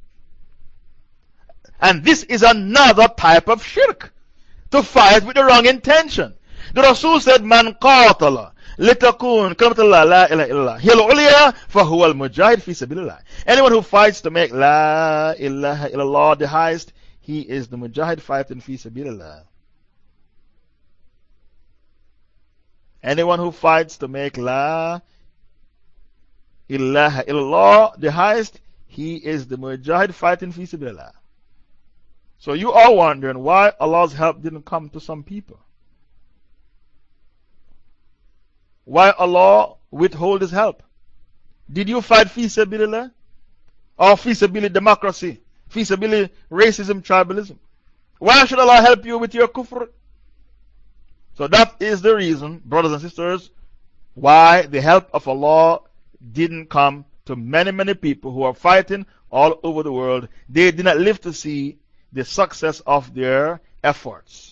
And this is another type of shirk. To fight with the wrong intention. The Rasul said, Man qatala litakun kalimatullah la ilaha illallah hiya al-ulya fahuwa al-mujahid fi sabilillah. Anyone who fights to make la ilaha illallah the highest, he is the mujahid fighting fi sabilillah. Anyone who fights to make la ilaha illallah the highest, he is the mujahid fighting fi sabilillah. So you are wondering why Allah's help didn't come to some people. Why Allah withhold His help? Did you fight fi sabilillah? Or fi sabili democracy? Fi sabili racism, tribalism? Why should Allah help you with your kufr? So that is the reason, brothers and sisters, why the help of Allah didn't come to many people who are fighting all over the world. They did not live to see the success of their efforts.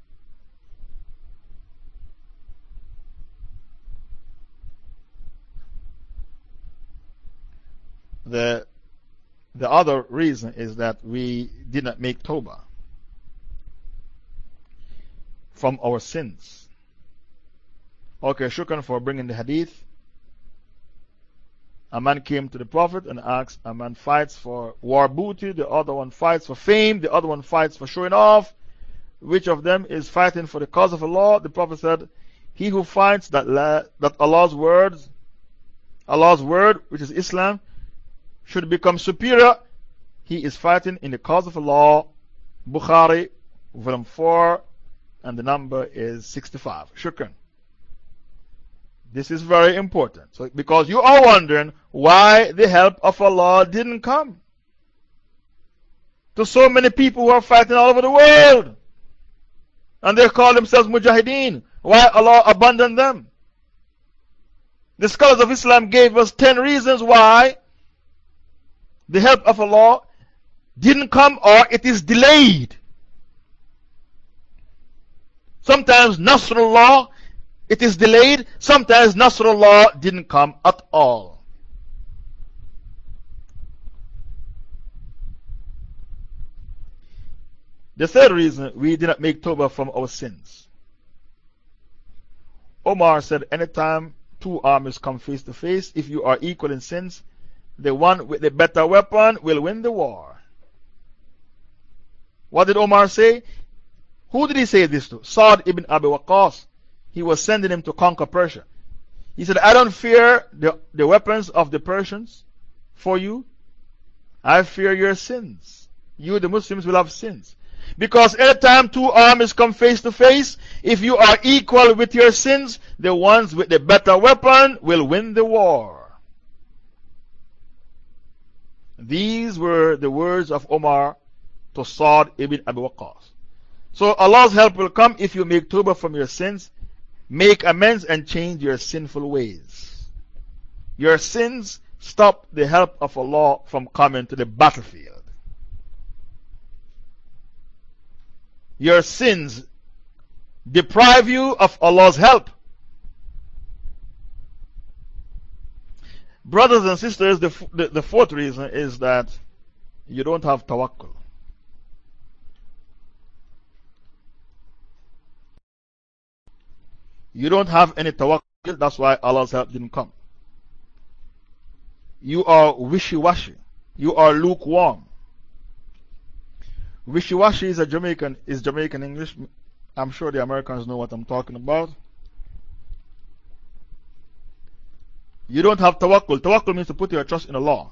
The other reason is that we did not make tawbah from our sins. Okay, shukran for bringing the hadith. A man came to the Prophet and asked, a man fights for war booty, the other one fights for fame, the other one fights for showing off. which of them is fighting for the cause of Allah? The Prophet said, he who finds that Allah's word, which is Islam, should become superior, he is fighting in the cause of Allah. Bukhari, volume 4, and the number is 65. Shukran. This is very important. So, because you are wondering why the help of Allah didn't come to so many people who are fighting all over the world. And they call themselves Mujahideen. Why Allah abandoned them? The scholars of Islam gave us 10 reasons why the help of Allah didn't come, or it is delayed. Sometimes Nasrullah, it is delayed. Sometimes Nasrullah didn't come at all. The third reason we did not make Tawbah from our sins. Omar said, anytime two armies come face to face, if you are equal in sins, the one with the better weapon will win the war. What did Omar say? Who did he say this to? Sa'd ibn Abi Waqqas. He was sending him to conquer Persia. He said, I don't fear the weapons of the Persians for you. I fear your sins. You, the Muslims, will have sins. Because anytime two armies come face to face, if you are equal with your sins, the ones with the better weapon will win the war. These were the words of Omar to Sa'd ibn Abi Waqqas. So Allah's help will come if you make tawbah from your sins, make amends, and change your sinful ways. Your sins stop the help of Allah from coming to the battlefield. Your sins deprive you of Allah's help. Brothers and sisters, the fourth reason is that you don't have tawakkul. You don't have any tawakkul, that's why Allah's help didn't come. You are wishy-washy. You are lukewarm. Wishy-washy is Jamaican English. I'm sure the Americans know what I'm talking about. You don't have tawakkul. Tawakkul means to put your trust in Allah.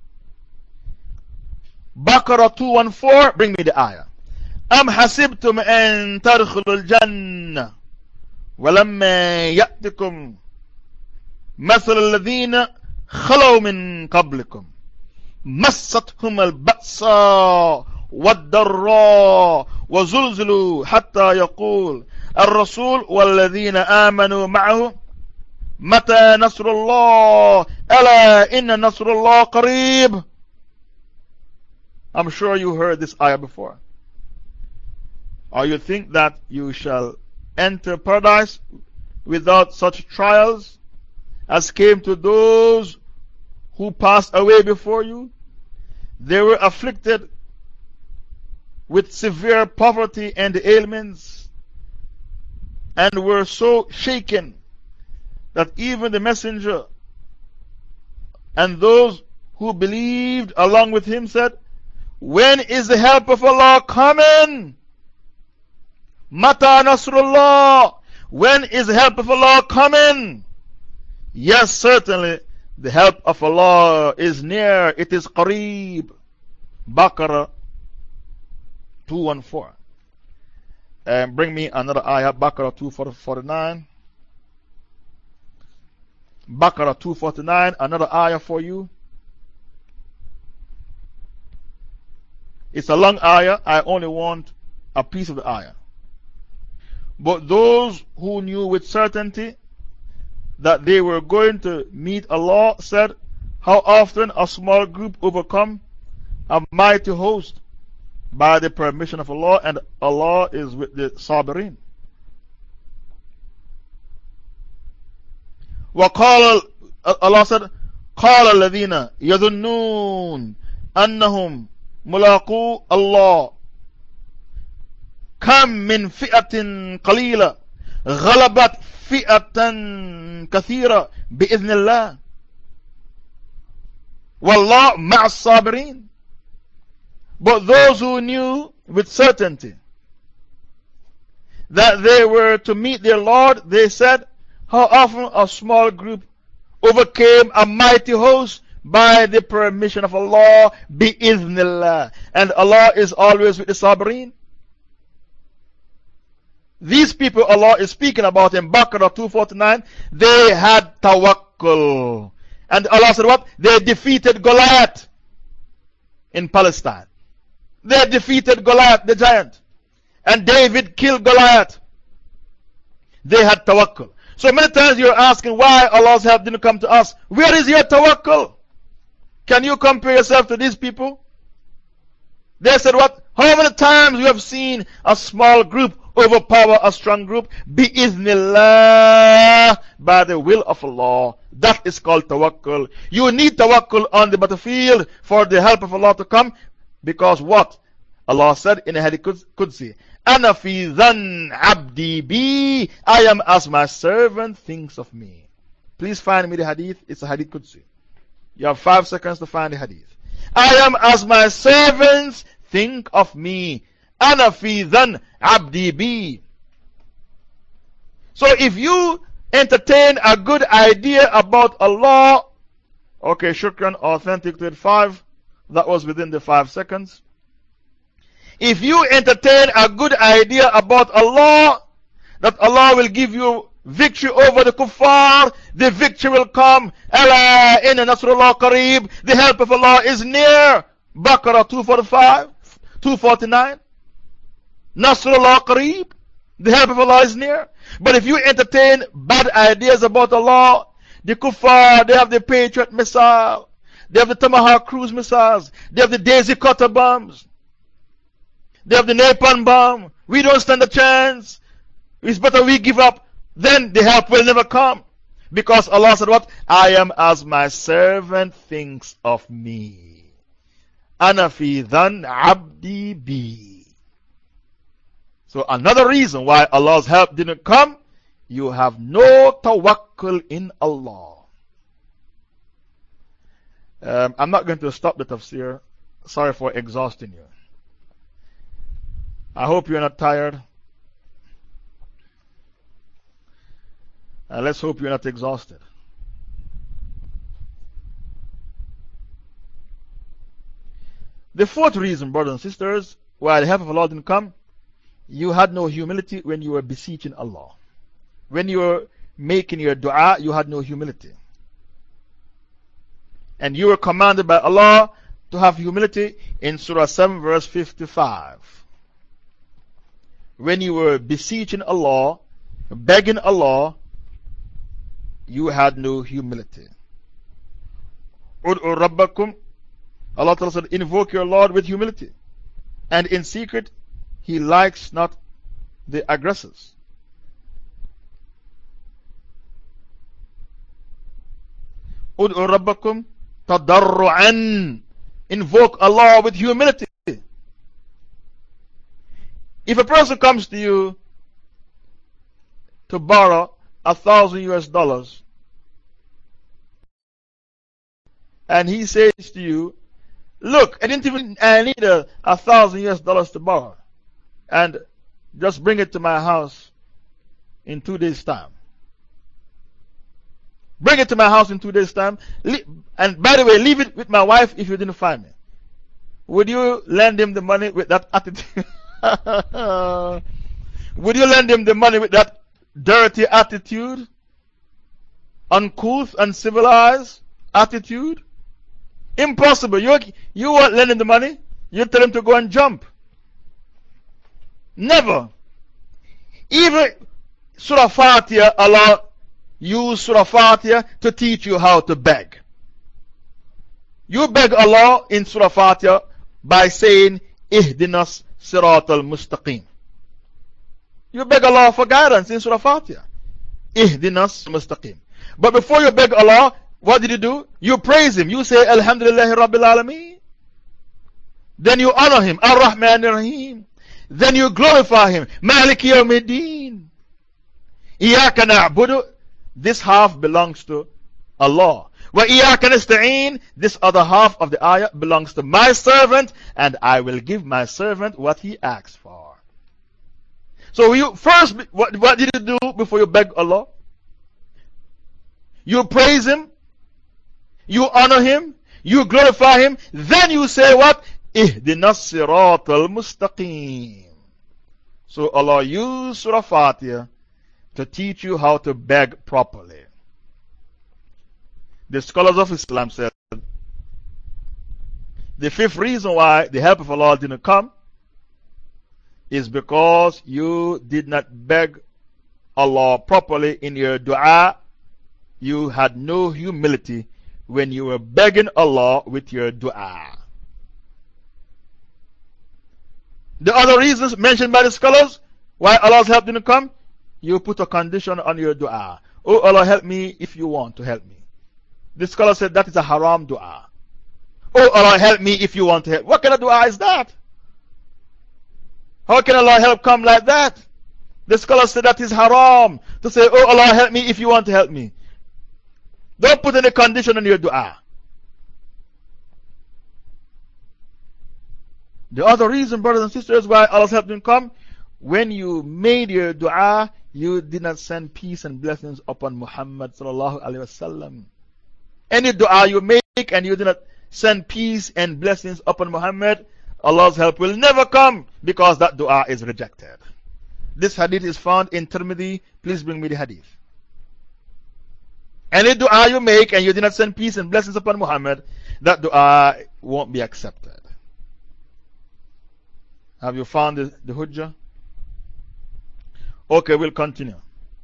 Baqarah 214, bring me the ayah. Am hasibtum an tadkhulul jannah walamma ya'tikum مثل الذين خلوا من قبلكم مستهم البأساء والضراء وزلزلوا حتى يقول الرسول والذين آمنوا معه متى نصر الله ألا إن نصر الله قريب. I'm sure you heard this ayah before. Or you think that you shall enter paradise without such trials as came to those who passed away before you? They were afflicted with severe poverty and ailments, and were so shaken that even the messenger and those who believed along with him said, when is the help of Allah coming? Mata Nasrullah. When is the help of Allah coming? Yes, certainly the help of Allah is near. It is Qareeb. Baqarah 214. And bring me another ayah, Baqarah 249. Baqarah 249, another ayah for you. It's a long ayah. I only want a piece of the ayah. But those who knew with certainty that they were going to meet Allah said, how often a small group overcome a mighty host by the permission of Allah, and Allah is with the Sabirin. Allah said, قال الذين يظنون أنهم ملاقو الله كم من فئة قليلة غلبت فئة كثيرة بإذن الله والله مع الصابرين. But those who knew with certainty that they were to meet their Lord, they said, how often a small group overcame a mighty host by the permission of Allah, bi-idhnillah. And Allah is always with the Sabreen. These people Allah is speaking about in Baqarah 249, they had tawakkul. And Allah said what? They defeated Goliath in Palestine. They defeated Goliath, the giant. And David killed Goliath. They had tawakkul. So many times you're asking why Allah's help didn't come to us. Where is your tawakkul? Can you compare yourself to these people? They said what? How many times you have seen a small group overpower a strong group? Bi-idhnillah, by the will of Allah. That is called tawakkul. You need tawakkul on the battlefield for the help of Allah to come. Because what? Allah said in the Hadith Qudsi, Ana fi dhan abdi bi, I am as my servant thinks of me. Please find me the Hadith. It's a Hadith Qudsi. You have 5 seconds to find the Hadith. I am as my servants think of me. Ana fi dhan abdi bi. So if you entertain a good idea about Allah, okay, shukran, authentic to it 5. That was within the 5 seconds. If you entertain a good idea about Allah, that Allah will give you victory over the kuffar, the victory will come. Allah inna nasrullah qareeb, the help of Allah is near. Baqarah 245, 249. Nasrullah qareeb, the help of Allah is near. But if you entertain bad ideas about Allah, the kuffar, they have the Patriot missile, they have the Tomahawk cruise missiles, they have the Daisy Cutter bombs, they have the napalm bomb. We don't stand a chance. It's better we give up. Then the help will never come. Because Allah said what? I am as my servant thinks of me. Ana fi dhan abdi bi. So another reason why Allah's help didn't come, you have no tawakkul in Allah. I'm not going to stop the tafsir. Sorry for exhausting you. I hope you're not tired. Let's hope you're not exhausted. The fourth reason, brothers and sisters, why the help of Allah didn't come, you had no humility when you were beseeching Allah. When you were making your dua, you had no humility. And you were commanded by Allah to have humility in Surah 7, verse 55. When you were beseeching Allah, begging Allah, you had no humility. Ud'u rabbakum, Allah Ta'ala said, invoke your Lord with humility. And in secret, He likes not the aggressors. Ud'u rabbakum tadarru'an, invoke Allah with humility. If a person comes to you to borrow $1,000 and he says to you, look, I need $1,000 to borrow, and just bring it to my house in 2 days' time. Bring it to my house in 2 days' time. And by the way, leave it with my wife if you didn't find me. Would you lend him the money with that attitude? Would you lend him the money with that dirty attitude? Uncouth, uncivilized attitude? Impossible. You won't lend him the money. You tell him to go and jump. Never. Even Surah Fatiha, Allah used Surah Fatiha to teach you how to beg. You beg Allah in Surah Fatiha by saying, Ihdinas Sirat al-Mustaqim. You beg Allah for guidance in Surah Fatiha. Ihdinas Mustaqim. But before you beg Allah, what did you do? You praise Him. You say, Alhamdulillahi Rabbil Alameen. Then you honor Him, Ar-Rahman Ar-Rahim. Then you glorify Him, Maliki Yawmiddin. Iyaka na'budu. This half belongs to Allah. Wa iyaka nasta'een. This other half of the ayah belongs to my servant, and I will give my servant what he asks for. So you first, what did you do before you beg Allah? You praise Him, you honor Him, you glorify Him, then you say what? Ihdinas siratal mustaqim. So Allah used Surah Fatiha to teach you how to beg properly. The scholars of Islam said the fifth reason why the help of Allah didn't come is because you did not beg Allah properly in your dua. You had no humility when you were begging Allah with your dua. The other reasons mentioned by the scholars why Allah's help didn't come, you put a condition on your dua. Oh Allah, help me if you want to help me. The scholar said that is a haram dua. Oh Allah, help me if you want to help. What kind of dua is that? How can Allah help come like that? The scholar said that is haram to say, oh Allah, help me if you want to help me. Don't put any condition on your dua. The other reason, brothers and sisters, why Allah's help didn't come, when you made your dua, you did not send peace and blessings upon Muhammad sallallahu alaihi wasallam. Any dua you make and you did not send peace and blessings upon Muhammad, Allah's help will never come because that dua is rejected. This hadith is found in Tirmidhi. Please bring me the hadith. Any dua you make and you did not send peace and blessings upon Muhammad, that dua won't be accepted. Have you found the hujjah? Okay, we'll continue.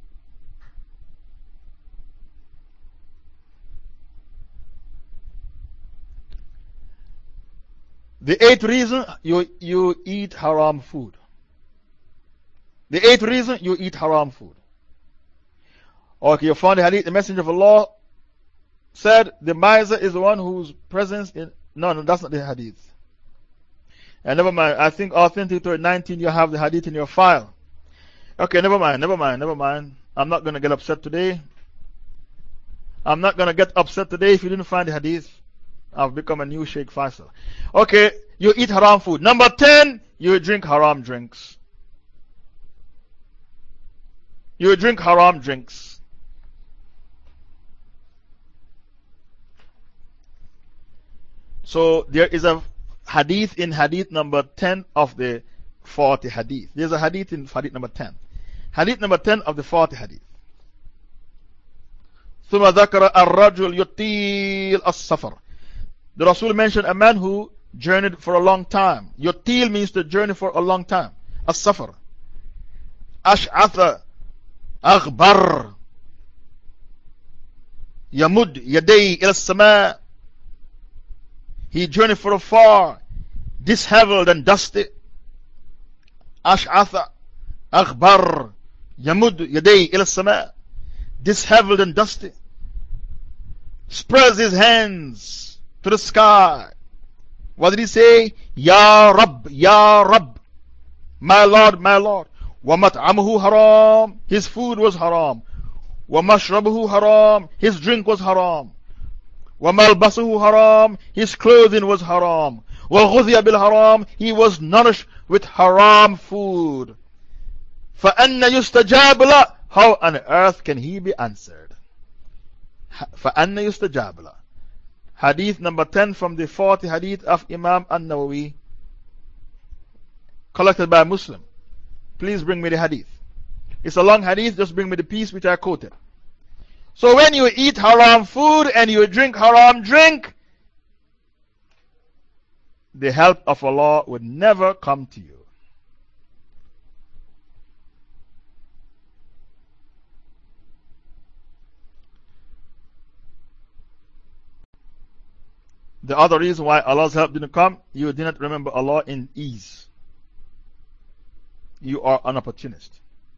The eighth reason you eat haram food. The eighth reason you eat haram food. Okay, you found the hadith. The Messenger of Allah said the miser is the one whose presence in. No, that's not the hadith. And never mind. I think Authentic 19, you have the hadith in your file. Okay, never mind. I'm not going to get upset today. I'm not going to get upset today if you didn't find the hadith. I've become a new Sheikh Faisal. Okay, you eat haram food. Number 10, you drink haram drinks. You drink haram drinks. So there is a hadith in hadith number 10 of the 40 hadith. There's a hadith in hadith number 10. Hadith number 10 of the 40 hadith. ثم ذكر الرجل يطيل السفر. The Rasul mentioned a man who journeyed for a long time. Yutil means to journey for a long time. As-safar. Ash'atha aghbar yamud yaday ila sama. He journeyed for afar, disheveled and dusty. Ash'atha aghbar yamud yaday ila sama. Disheveled and dusty. Spreads his hands to the sky. What did he say? Ya Rabb, Ya Rabb. My Lord, my Lord. وَمَطْعَمُهُ haram. His food was haram. وَمَشْرَبُهُ haram. His drink was haram. وَمَلْبَسُهُ haram. His clothing was haram. وَغُذِيَ بِالْحَرَام. He was nourished with haram food. فَأَنَّ يُسْتَجَابُ لَهُ. How on earth can he be answered? فَأَنَّ يُسْتَجَابُ لَهُ. Hadith number 10 from the 40 hadith of Imam An-Nawawi, collected by Muslim. Please bring me the hadith. It's a long hadith, just bring me the piece which I quoted. So when you eat haram food and you drink haram drink, the help of Allah would never come to you. The other reason why Allah's help didn't come, you did not remember Allah in ease. You are an opportunist.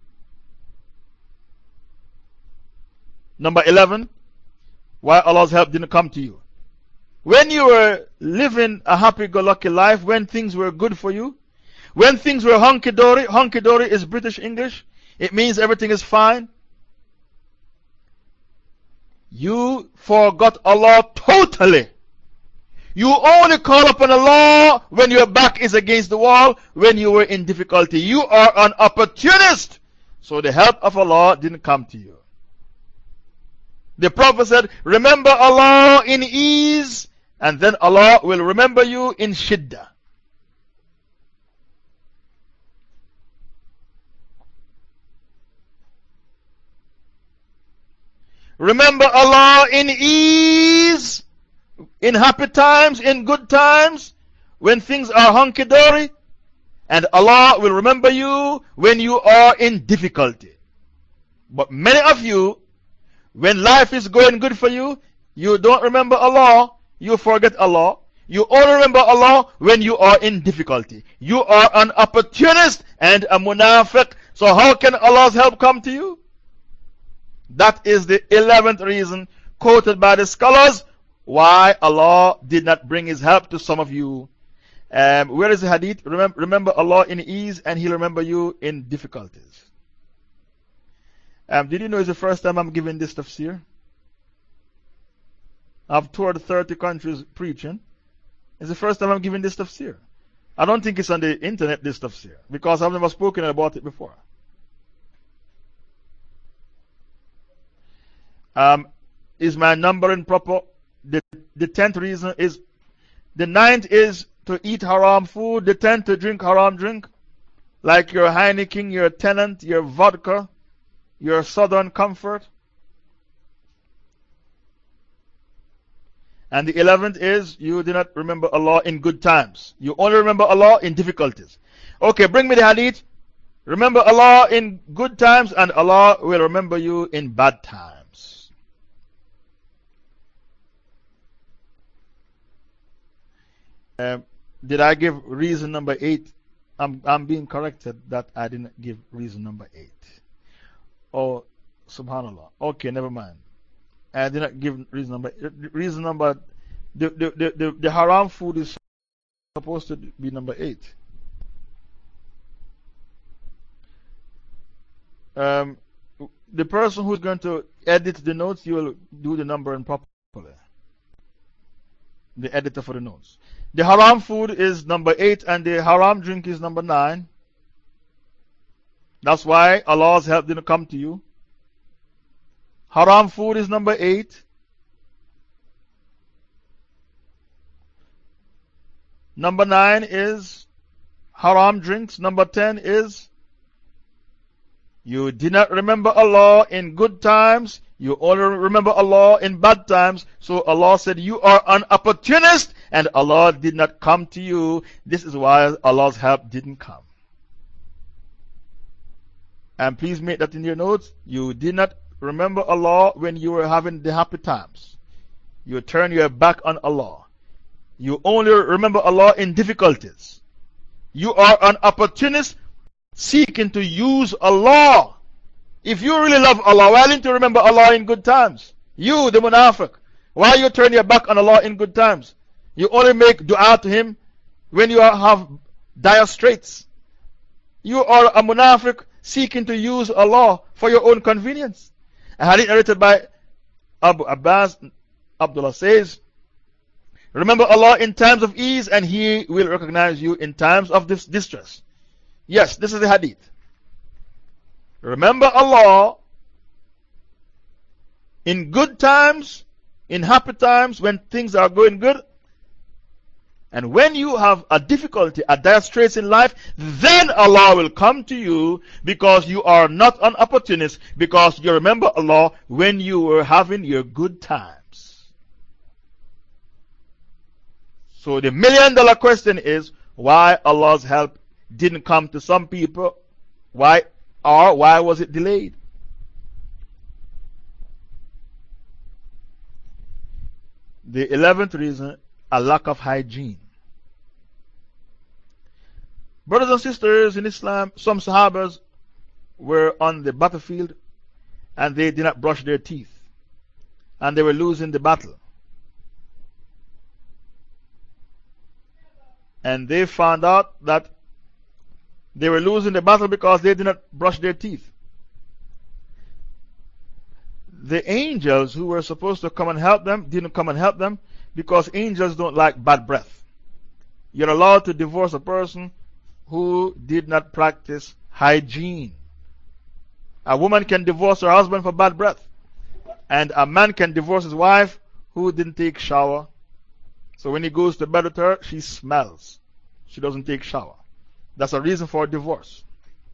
Number 11, why Allah's help didn't come to you. When you were living a happy-go-lucky life, when things were good for you, when things were hunky-dory, hunky-dory is British English, it means everything is fine. You forgot Allah totally. You only call upon Allah when your back is against the wall, when you were in difficulty. You are an opportunist. So the help of Allah didn't come to you. The Prophet said, remember Allah in ease, and then Allah will remember you in shiddah. Remember Allah in ease, in happy times, in good times, when things are hunky-dory, and Allah will remember you when you are in difficulty. But many of you, when life is going good for you, you don't remember Allah, you forget Allah. You only remember Allah when you are in difficulty. You are an opportunist and a munafiq. So how can Allah's help come to you? That is the 11th reason quoted by the scholars why Allah did not bring His help to some of you. Where is the hadith? Remember Allah in ease and He'll remember you in difficulties. Did you know it's the first time I'm giving this tafsir? I've toured 30 countries preaching. It's the first time I'm giving this tafsir. I don't think it's on the internet, this tafsir, because I've never spoken about it before. Is my numbering proper? The 10th reason is, the 9th is to eat haram food, the 10th to drink haram drink, like your Heineken, your Tennant, your vodka, your Southern Comfort. And the 11th is, you do not remember Allah in good times. You only remember Allah in difficulties. Okay, bring me the hadith. Remember Allah in good times, and Allah will remember you in bad times. Did I give reason number 8? I'm being corrected that I didn't give reason number 8. Oh, subhanallah. Okay, never mind. I did not give reason number. The haram food is supposed to be number 8. The person who's going to edit the notes, you will do the numbering properly. The editor for the notes. The haram food is number 8 and the haram drink is number 9. That's why Allah's help didn't come to you. Haram food is number 8. Number 9 is haram drinks. Number 10 is you did not remember Allah in good times. You only remember Allah in bad times. So Allah said, you are an opportunist and Allah did not come to you. This is why Allah's help didn't come. And please make that in your notes. You did not remember Allah when you were having the happy times. You turn your back on Allah. You only remember Allah in difficulties. You are an opportunist seeking to use Allah. If you really love Allah, why didn't you remember Allah in good times? You, the munafiq, why you turn your back on Allah in good times? You only make dua to Him when you have dire straits. You are a munafiq seeking to use Allah for your own convenience. A hadith narrated by Abu Abbas, Abdullah says, remember Allah in times of ease and He will recognize you in times of distress. Yes, this is the hadith. Remember Allah in good times, in happy times, when things are going good. And when you have a difficulty, a dire straits in life, then Allah will come to you because you are not an opportunist, because you remember Allah when you were having your good times. So the $1 million question is, why Allah's help didn't come to some people? Why? Or why was it delayed? The 11th reason, a lack of hygiene. Brothers and sisters in Islam, some Sahabas were on the battlefield and they did not brush their teeth. And they were losing the battle. And they found out that they were losing the battle because they did not brush their teeth. The angels who were supposed to come and help them didn't come and help them because angels don't like bad breath. You're allowed to divorce a person who did not practice hygiene. A woman can divorce her husband for bad breath, and a man can divorce his wife who didn't take shower. So when he goes to bed with her, she smells. She doesn't take shower. That's a reason for a divorce.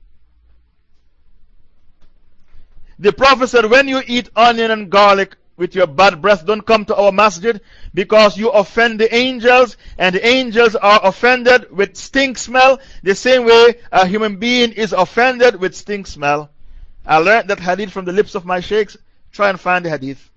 The Prophet said, when you eat onion and garlic with your bad breath, don't come to our masjid because you offend the angels, and the angels are offended with stink smell the same way a human being is offended with stink smell. I learned that hadith from the lips of my sheikhs. Try and find the hadith.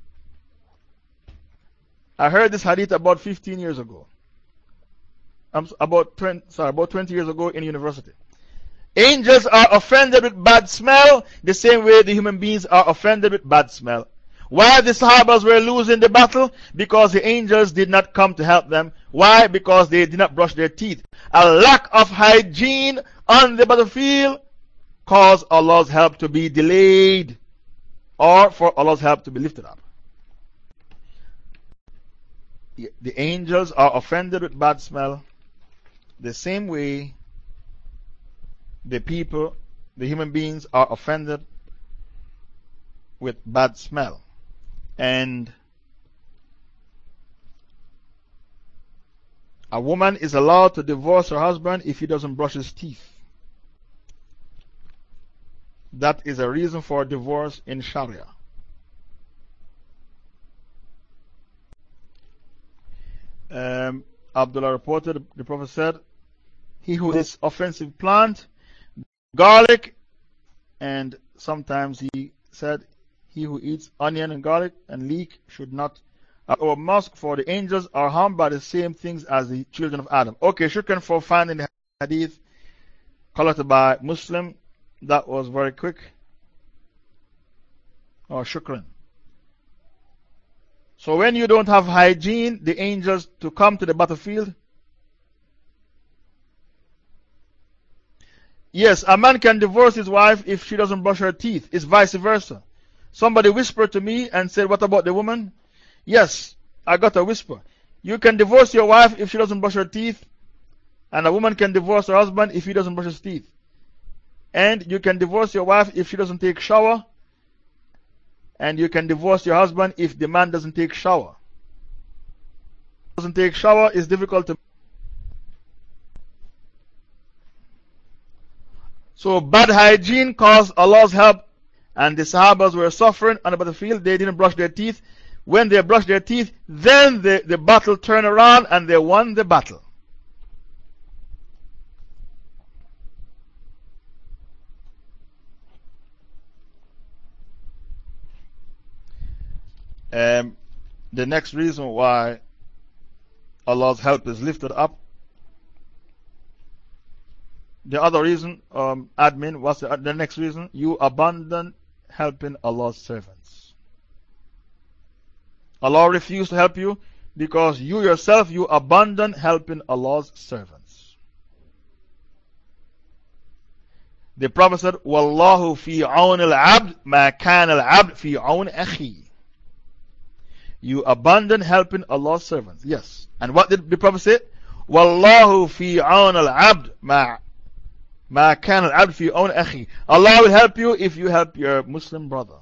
I heard this hadith about 15 years ago. About 20 years ago in university. Angels are offended with bad smell the same way the human beings are offended with bad smell. Why the Sahabas were losing the battle? Because the angels did not come to help them. Why? Because they did not brush their teeth. A lack of hygiene on the battlefield caused Allah's help to be delayed, or for Allah's help to be lifted up. The angels are offended with bad smell the same way the people, the human beings, are offended with bad smell. And a woman is allowed to divorce her husband if he doesn't brush his teeth. That is a reason for divorce in Sharia. Abdullah reported, the Prophet said, he who eats offensive plant, garlic, and sometimes he said, he who eats onion and garlic and leek should not or mosque, for the angels are harmed by the same things as the children of Adam. Okay, shukran for finding the hadith collected by Muslim. That was very quick. Oh, shukran. So when you don't have hygiene, the angels to come to the battlefield. Yes, a man can divorce his wife if she doesn't brush her teeth. It's vice versa. Somebody whispered to me and said, what about the woman? Yes, I got a whisper. You can divorce your wife if she doesn't brush her teeth, and a woman can divorce her husband if he doesn't brush his teeth. And you can divorce your wife if she doesn't take shower, and you can divorce your husband if the man doesn't take shower. Doesn't take shower is difficult to. So bad hygiene caused Allah's help, and the Sahabas were suffering on the battlefield. They didn't brush their teeth. When they brushed their teeth, then the battle turned around and they won the battle. The next reason why Allah's help is lifted up. The other reason, admin, what's the next reason? You abandon helping Allah's servants. Allah refused to help you because you yourself, you abandon helping Allah's servants. The Prophet said, Wallahu fi awn al-abd ma kan al-abd fi awn akhi. You abandon helping Allah's servants. Yes. And what did the Prophet say? Wallahu fi awn al-abd ma kan al-abd fi awn akhi. Allah will help you if you help your Muslim brother.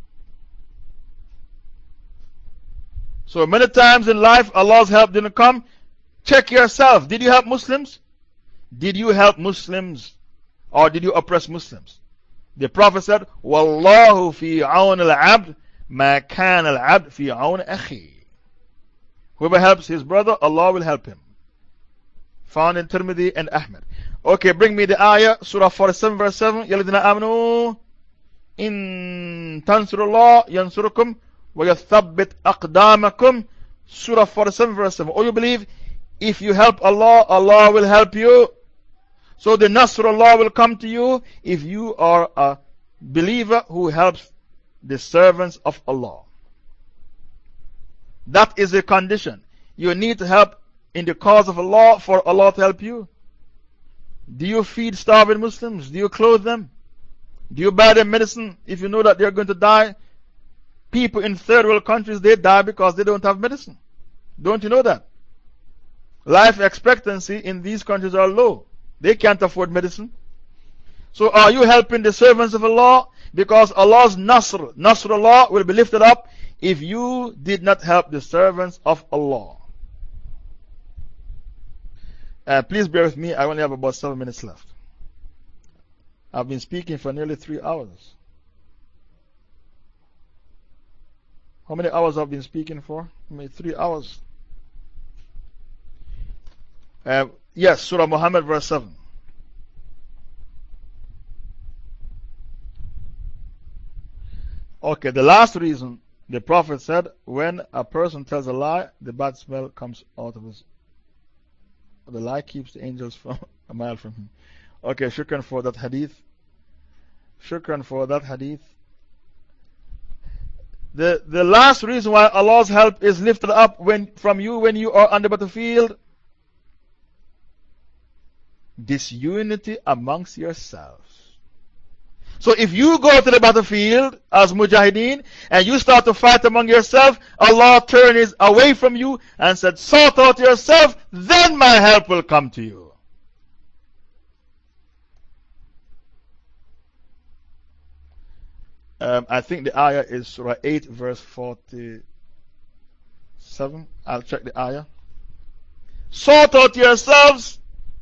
So many times in life, Allah's help didn't come. Check yourself. Did you help Muslims? Did you help Muslims? Or did you oppress Muslims? The Prophet said, Wallahu fi awn al-abd ma kan al-abd fi awn akhi. Whoever helps his brother, Allah will help him. Found in Tirmidhi and Ahmed. Okay, bring me the ayah, Surah 47, verse 7. Yalidina amanu in tansurullah yansurukum wa yathabbit aqdamakum. Surah 47, verse 7. Oh, you believe if you help Allah, Allah will help you. So the Nasrullah will come to you if you are a believer who helps the servants of Allah. That is a condition. You need to help in the cause of Allah for Allah to help you. Do you feed starving Muslims? Do you clothe them? Do you buy them medicine if you know that they are going to die? People in third world countries, they die because they don't have medicine. Don't you know that? Life expectancy in these countries are low. They can't afford medicine. So are you helping the servants of Allah? Because Allah's Nasrullah will be lifted up if you did not help the servants of Allah. Please bear with me, I only have about 7 minutes left. I've been speaking for nearly 3 hours. How many hours have I been speaking for? Maybe 3 hours. Yes, Surah Muhammad, verse 7. Okay, the last reason the Prophet said, when a person tells a lie, the bad smell comes out of his. The lie keeps the angels from a mile from him. Okay, shukran for that hadith. Shukran for that hadith. The last reason why Allah's help is lifted up from you when you are on the battlefield: disunity amongst yourselves. So if you go to the battlefield as mujahideen and you start to fight among yourself, Allah turns away from you and said, sort out yourself, then my help will come to you. I think the ayah is Surah 8 verse 47. I'll check the ayah. Sort out yourselves.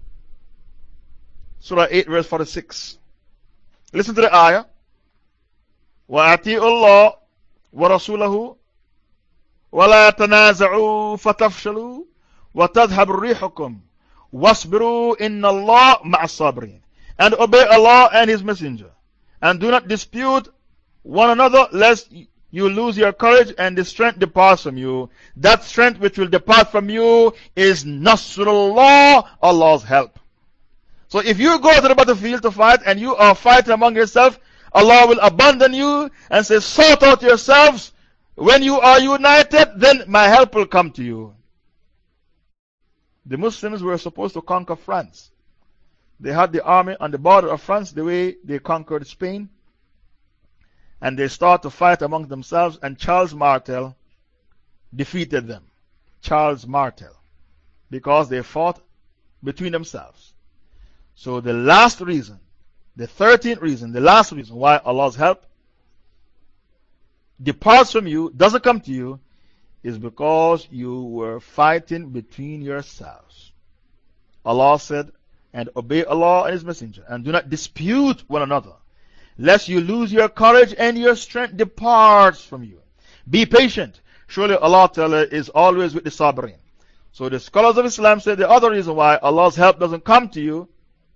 Surah 8 verse 46. Listen to the ayah. وَأَطِيعُوا اللَّهَ وَرَسُولَهُ وَلَا تَنَازَعُوا فَتَفْشَلُوا وَتَذْهَبُ رِيحُكُمْ وَاصْبِرُوا إِنَّ اللَّهَ مَعَ الصَّابِرِينَ. And obey Allah and His Messenger. And do not dispute one another, lest you lose your courage and the strength departs from you. That strength which will depart from you is Nasrullah, Allah's help. So if you go to the battlefield to fight and you are fighting among yourself, Allah will abandon you and say, sort out yourselves. When you are united, then my help will come to you. The Muslims were supposed to conquer France. They had the army on the border of France the way they conquered Spain. And they start to fight among themselves, and Charles Martel defeated them. Charles Martel. Because they fought between themselves. So the last reason, the 13th reason, the last reason why Allah's help departs from you, doesn't come to you, is because you were fighting between yourselves. Allah said, and obey Allah and His Messenger, and do not dispute one another, lest you lose your courage and your strength departs from you. Be patient. Surely Allah Ta'ala is always with the Sabirin. So the scholars of Islam say the other reason why Allah's help doesn't come to you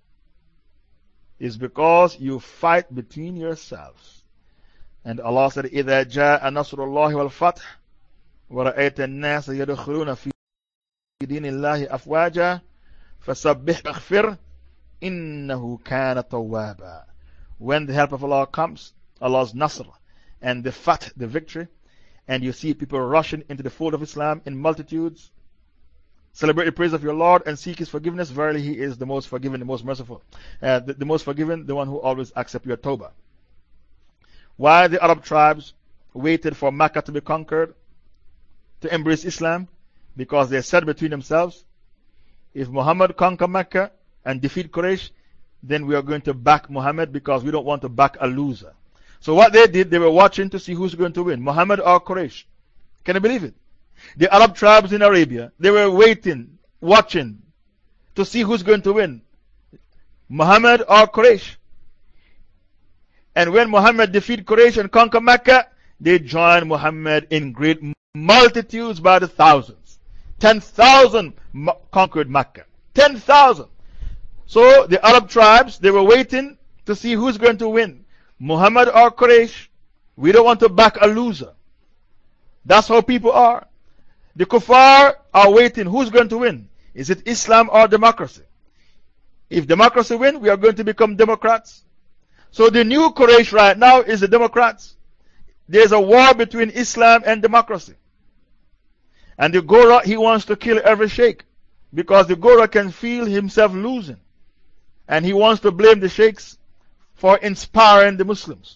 is because you fight between yourselves. And Allah said, إِذَا جَاءَ نَصْرُ اللَّهِ وَالْفَتْحِ وَرَأَيْتَ النَّاسَ يَدْخُلُونَ فِي دِينِ اللَّهِ أَفْوَاجًا فَسَبِّحْ وَاغْفِرْ إِنَّهُ كَانَ تَوَّابًا. When the help of Allah comes, Allah's Nasr and the Fath, the victory, and you see people rushing into the fold of Islam in multitudes, celebrate the praise of your Lord and seek His forgiveness. Verily, He is the most forgiving, the most merciful. The most forgiving, the one who always accepts your tawbah. Why the Arab tribes waited for Mecca to be conquered to embrace Islam? Because they said between themselves, if Muhammad conquer Mecca and defeat Quraysh, then we are going to back Muhammad because we don't want to back a loser. So what they did, they were watching to see who's going to win, Muhammad or Quraysh. Can you believe it? The Arab tribes in Arabia, they were waiting, watching to see who's going to win, Muhammad or Quraysh. And when Muhammad defeated Quraysh and conquered Mecca, they joined Muhammad in great multitudes by the thousands. 10,000 conquered Mecca. 10,000. So the Arab tribes, they were waiting to see who's going to win, Muhammad or Quraysh. We don't want to back a loser. That's how people are. The kuffar are waiting who's going to win. Is it Islam or democracy? If democracy wins, we are going to become Democrats. So the new Quraysh right now is the Democrats. There's a war between Islam and democracy. And the Gora, he wants to kill every sheikh because the Gora can feel himself losing. And he wants to blame the sheikhs for inspiring the Muslims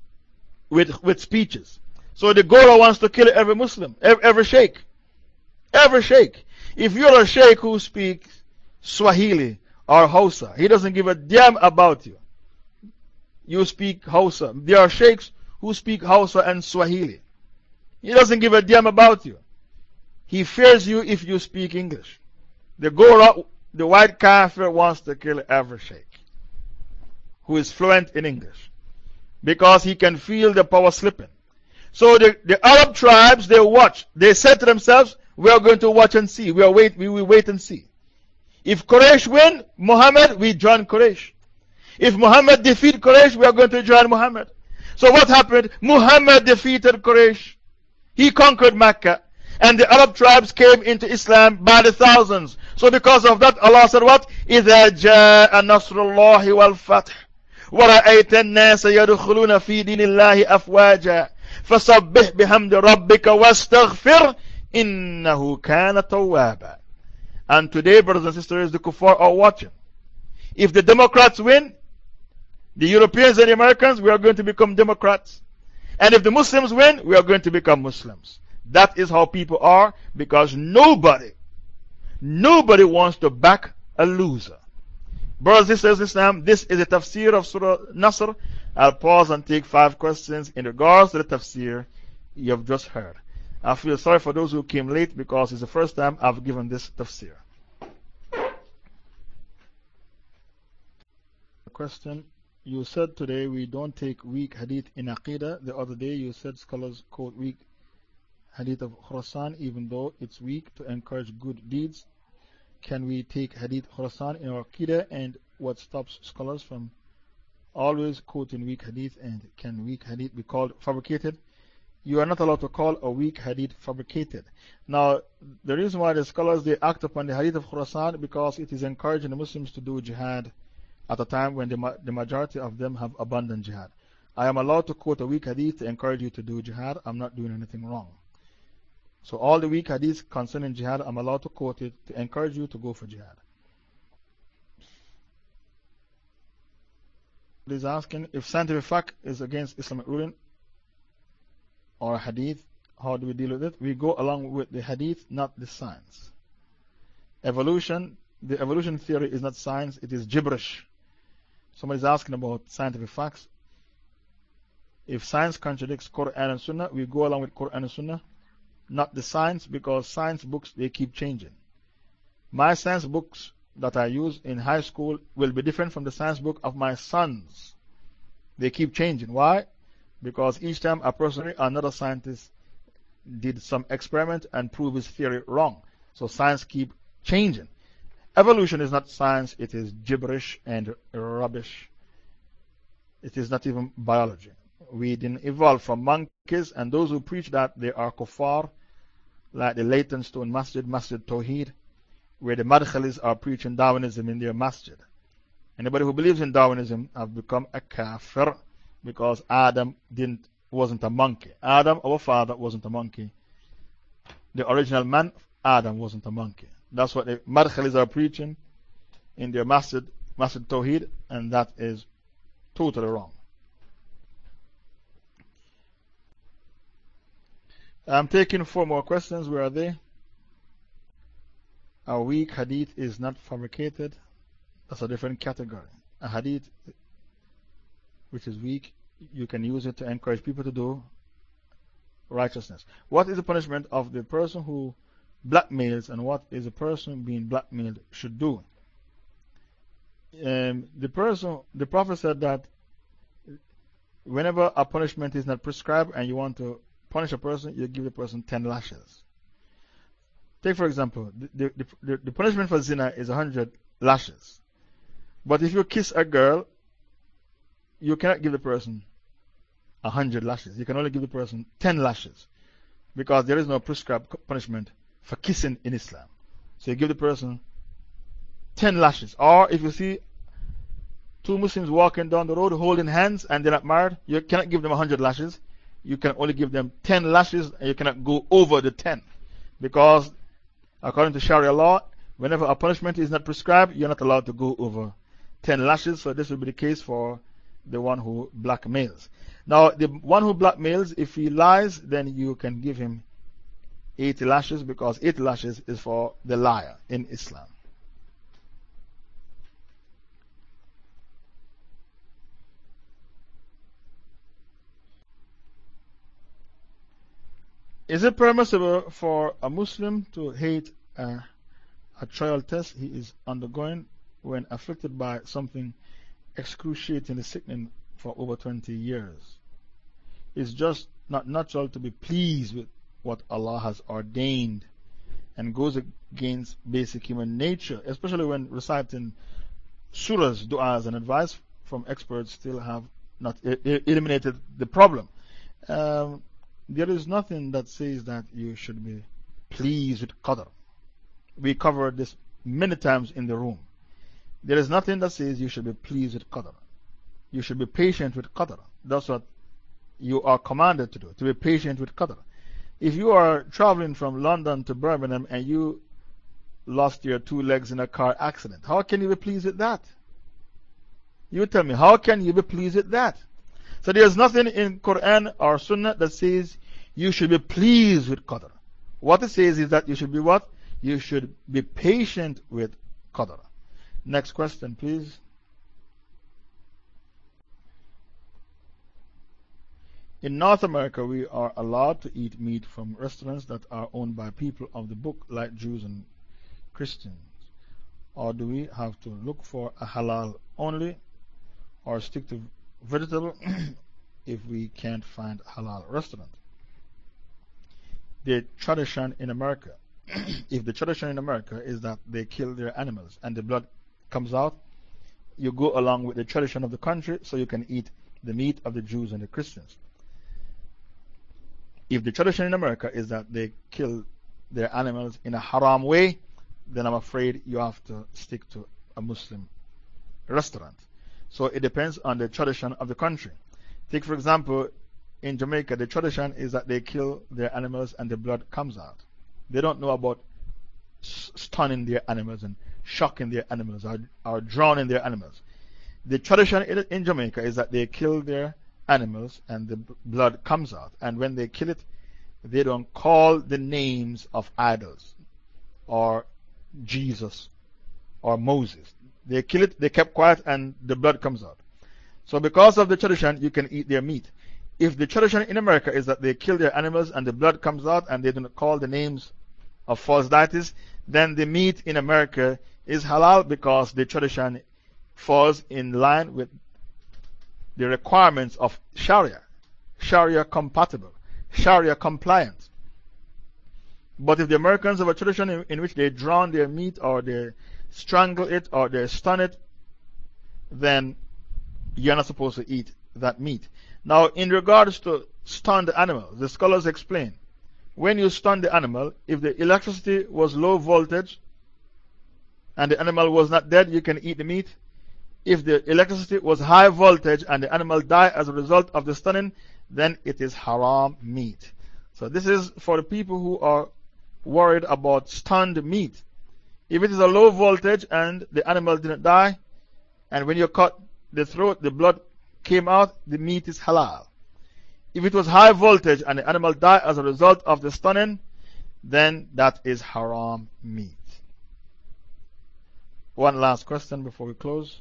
with speeches. So the Gora wants to kill every Muslim, every sheikh. Every sheikh. If you're a sheikh who speaks Swahili or Hausa, he doesn't give a damn about you. You speak Hausa. There are sheikhs who speak Hausa and Swahili. He doesn't give a damn about you. He fears you if you speak English. The Gora, the white kafir, wants to kill every sheikh who is fluent in English because he can feel the power slipping. So the Arab tribes, they watch. They said to themselves, we are going to watch and see. We will wait and see. If Quraysh win, Muhammad, we join Quraysh. If Muhammad defeat Quraysh, we are going to join Muhammad. So what happened? Muhammad defeated Quraysh. He conquered Mecca. And the Arab tribes came into Islam by the thousands. So because of that, Allah said what? إِذَا جَاءَ نَصْرُ اللَّهِ وَالْفَتْحِ وَرَأَيْتَ النَّاسَ يَدْخُلُونَ فِي دِينِ اللَّهِ أَفْوَاجًا فَسَبِّحْ بِحَمْدِ رَبِّكَ وَاسْتَغْفِرْ إِنَّهُ كَانَ تَوَّابًا. And today, brothers and sisters, the kuffar are watching. If the Democrats win, the Europeans and the Americans, we are going to become Democrats. And if the Muslims win, we are going to become Muslims. That is how people are, because nobody wants to back a loser. Brothers and sisters in Islam, this is a tafsir of Surah Nasr. I'll pause and take 5 questions in regards to the tafsir you have just heard. I feel sorry for those who came late because it's the first time I've given this tafsir. Question. You said today we don't take weak hadith in Aqidah. The other day you said scholars quote weak hadith of Khurasan even though it's weak to encourage good deeds. Can we take hadith Khurasan in our Aqidah, and what stops scholars from always quoting weak hadith, and can weak hadith be called fabricated? You are not allowed to call a weak hadith fabricated. Now, the reason why the scholars they act upon the hadith of Khurasan because it is encouraging the Muslims to do jihad at a time when the majority of them have abandoned jihad. I am allowed to quote a weak hadith to encourage you to do jihad. I'm not doing anything wrong. So, all the weak hadiths concerning jihad, I'm allowed to quote it to encourage you to go for jihad. He's asking if scientific fact is against Islamic ruling or hadith, how do we deal with it? We go along with the hadith, not the science. Evolution, the evolution theory is not science, it is gibberish. Somebody's asking about scientific facts. If science contradicts Quran and Sunnah, we go along with Quran and Sunnah, not the science, because science books, they keep changing. My science books that I use in high school will be different from the science book of my sons. They keep changing. Why? Because each time a person or another scientist did some experiment and proved his theory wrong. So science keep changing. Evolution is not science, it is gibberish and rubbish. It is not even biology. We didn't evolve from monkeys, and those who preach that, they are kuffar, like the Leytonstone Masjid, Masjid Tawheed, where the Madkhalis are preaching Darwinism in their masjid. Anybody who believes in Darwinism have become a kafir because Adam wasn't a monkey. Adam, our father, wasn't a monkey. The original man, Adam, wasn't a monkey. That's what the Madkhalis are preaching in their masjid, Masjid Tawheed, and that is totally wrong. I'm taking 4 more questions. Where are they? A weak hadith is not fabricated. That's a different category. A hadith which is weak, you can use it to encourage people to do righteousness. What is the punishment of the person who blackmails, and what is the person being blackmailed should do? The Prophet said that whenever a punishment is not prescribed and you want to punish a person, you give the person 10 lashes. Take for example, the punishment for zina is 100 lashes. But if you kiss a girl, you cannot give the person 100 lashes. You can only give the person 10 lashes. Because there is no prescribed punishment for kissing in Islam. So you give the person 10 lashes. Or if you see 2 Muslims walking down the road holding hands and they're not married, you cannot give them 100 lashes. You can only give them 10 lashes, and you cannot go over the 10. Because according to Sharia law, whenever a punishment is not prescribed, you're not allowed to go over 10 lashes. So this will be the case for the one who blackmails. Now, the one who blackmails, if he lies, then you can give him 80 lashes, because 80 lashes is for the liar in Islam. Is it permissible for a Muslim to hate a trial test he is undergoing when afflicted by something excruciatingly sickening for over 20 years? It's just not natural to be pleased with what Allah has ordained and goes against basic human nature, especially when reciting surahs, du'as, and advice from experts still have not eliminated the problem. There is nothing that says that you should be pleased with Qadr. We covered this many times in the room. There is nothing that says you should be pleased with Qadr. You should be patient with Qadr. That's what you are commanded to do, to be patient with Qadr. If you are traveling from London to Birmingham and you lost your 2 legs in a car accident, how can you be pleased with that? You tell me, how can you be pleased with that? So there's nothing in Quran or Sunnah that says you should be pleased with Qadr. What it says is that you should be what? You should be patient with Qadr. Next question, please. In North America, we are allowed to eat meat from restaurants that are owned by people of the book, like Jews and Christians. Or do we have to look for a halal only, or stick to vegetable if we can't find a halal restaurant? The tradition in America, if the tradition in America is that they kill their animals and the blood comes out, you go along with the tradition of the country so you can eat the meat of the Jews and the Christians. If the tradition in America is that they kill their animals in a haram way, then I'm afraid you have to stick to a Muslim restaurant. So it depends on the tradition of the country. Take, for example, in Jamaica, the tradition is that they kill their animals and the blood comes out. They don't know about stunning their animals and shocking their animals or drowning their animals. The tradition in Jamaica is that they kill their animals and the blood comes out. And when they kill it, they don't call the names of idols or Jesus or Moses. They kill it, they kept quiet, and the blood comes out. So, because of the tradition, you can eat their meat. If the tradition in America is that they kill their animals and the blood comes out and they don't call the names of false deities, then the meat in America is halal because the tradition falls in line with the requirements of Sharia. Sharia compatible, Sharia compliant. But if the Americans have a tradition in which they drown their meat or they strangle it or they stun it, then you're not supposed to eat that meat. Now, in regards to stunned animals, the scholars explain, when you stun the animal, if the electricity was low voltage and the animal was not dead, you can eat the meat. If the electricity was high voltage and the animal died as a result of the stunning, then it is haram meat. So, this is for the people who are worried about stunned meat. If it is a low voltage and the animal didn't die, and when you cut the throat, the blood came out, the meat is halal. If it was high voltage and the animal died as a result of the stunning, then that is haram meat. One last question before we close.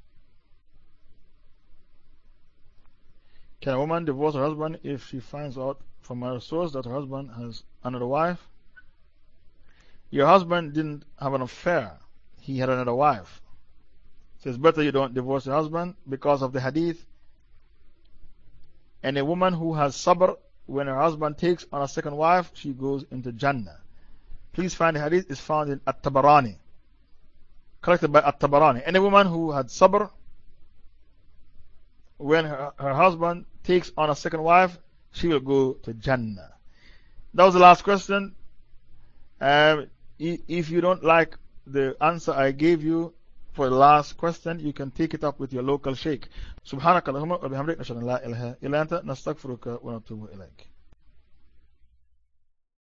Can a woman divorce her husband if she finds out from her source that her husband has another wife? Your husband didn't have an affair, he had another wife. So it's better you don't divorce your husband because of the hadith. And a woman who has sabr, when her husband takes on a second wife, she goes into Jannah. Please find the hadith, is found in At-Tabarani, collected by At-Tabarani. Any woman who had sabr, when her husband takes on a second wife, she will go to Jannah. That was the last question. If you don't like the answer I gave you for the last question, you can take it up with your local sheikh. Subhanakallahumma wa bihamdik, nashhadu an la ilaha illa anta, nastaghfiruka wa natubu ilayk.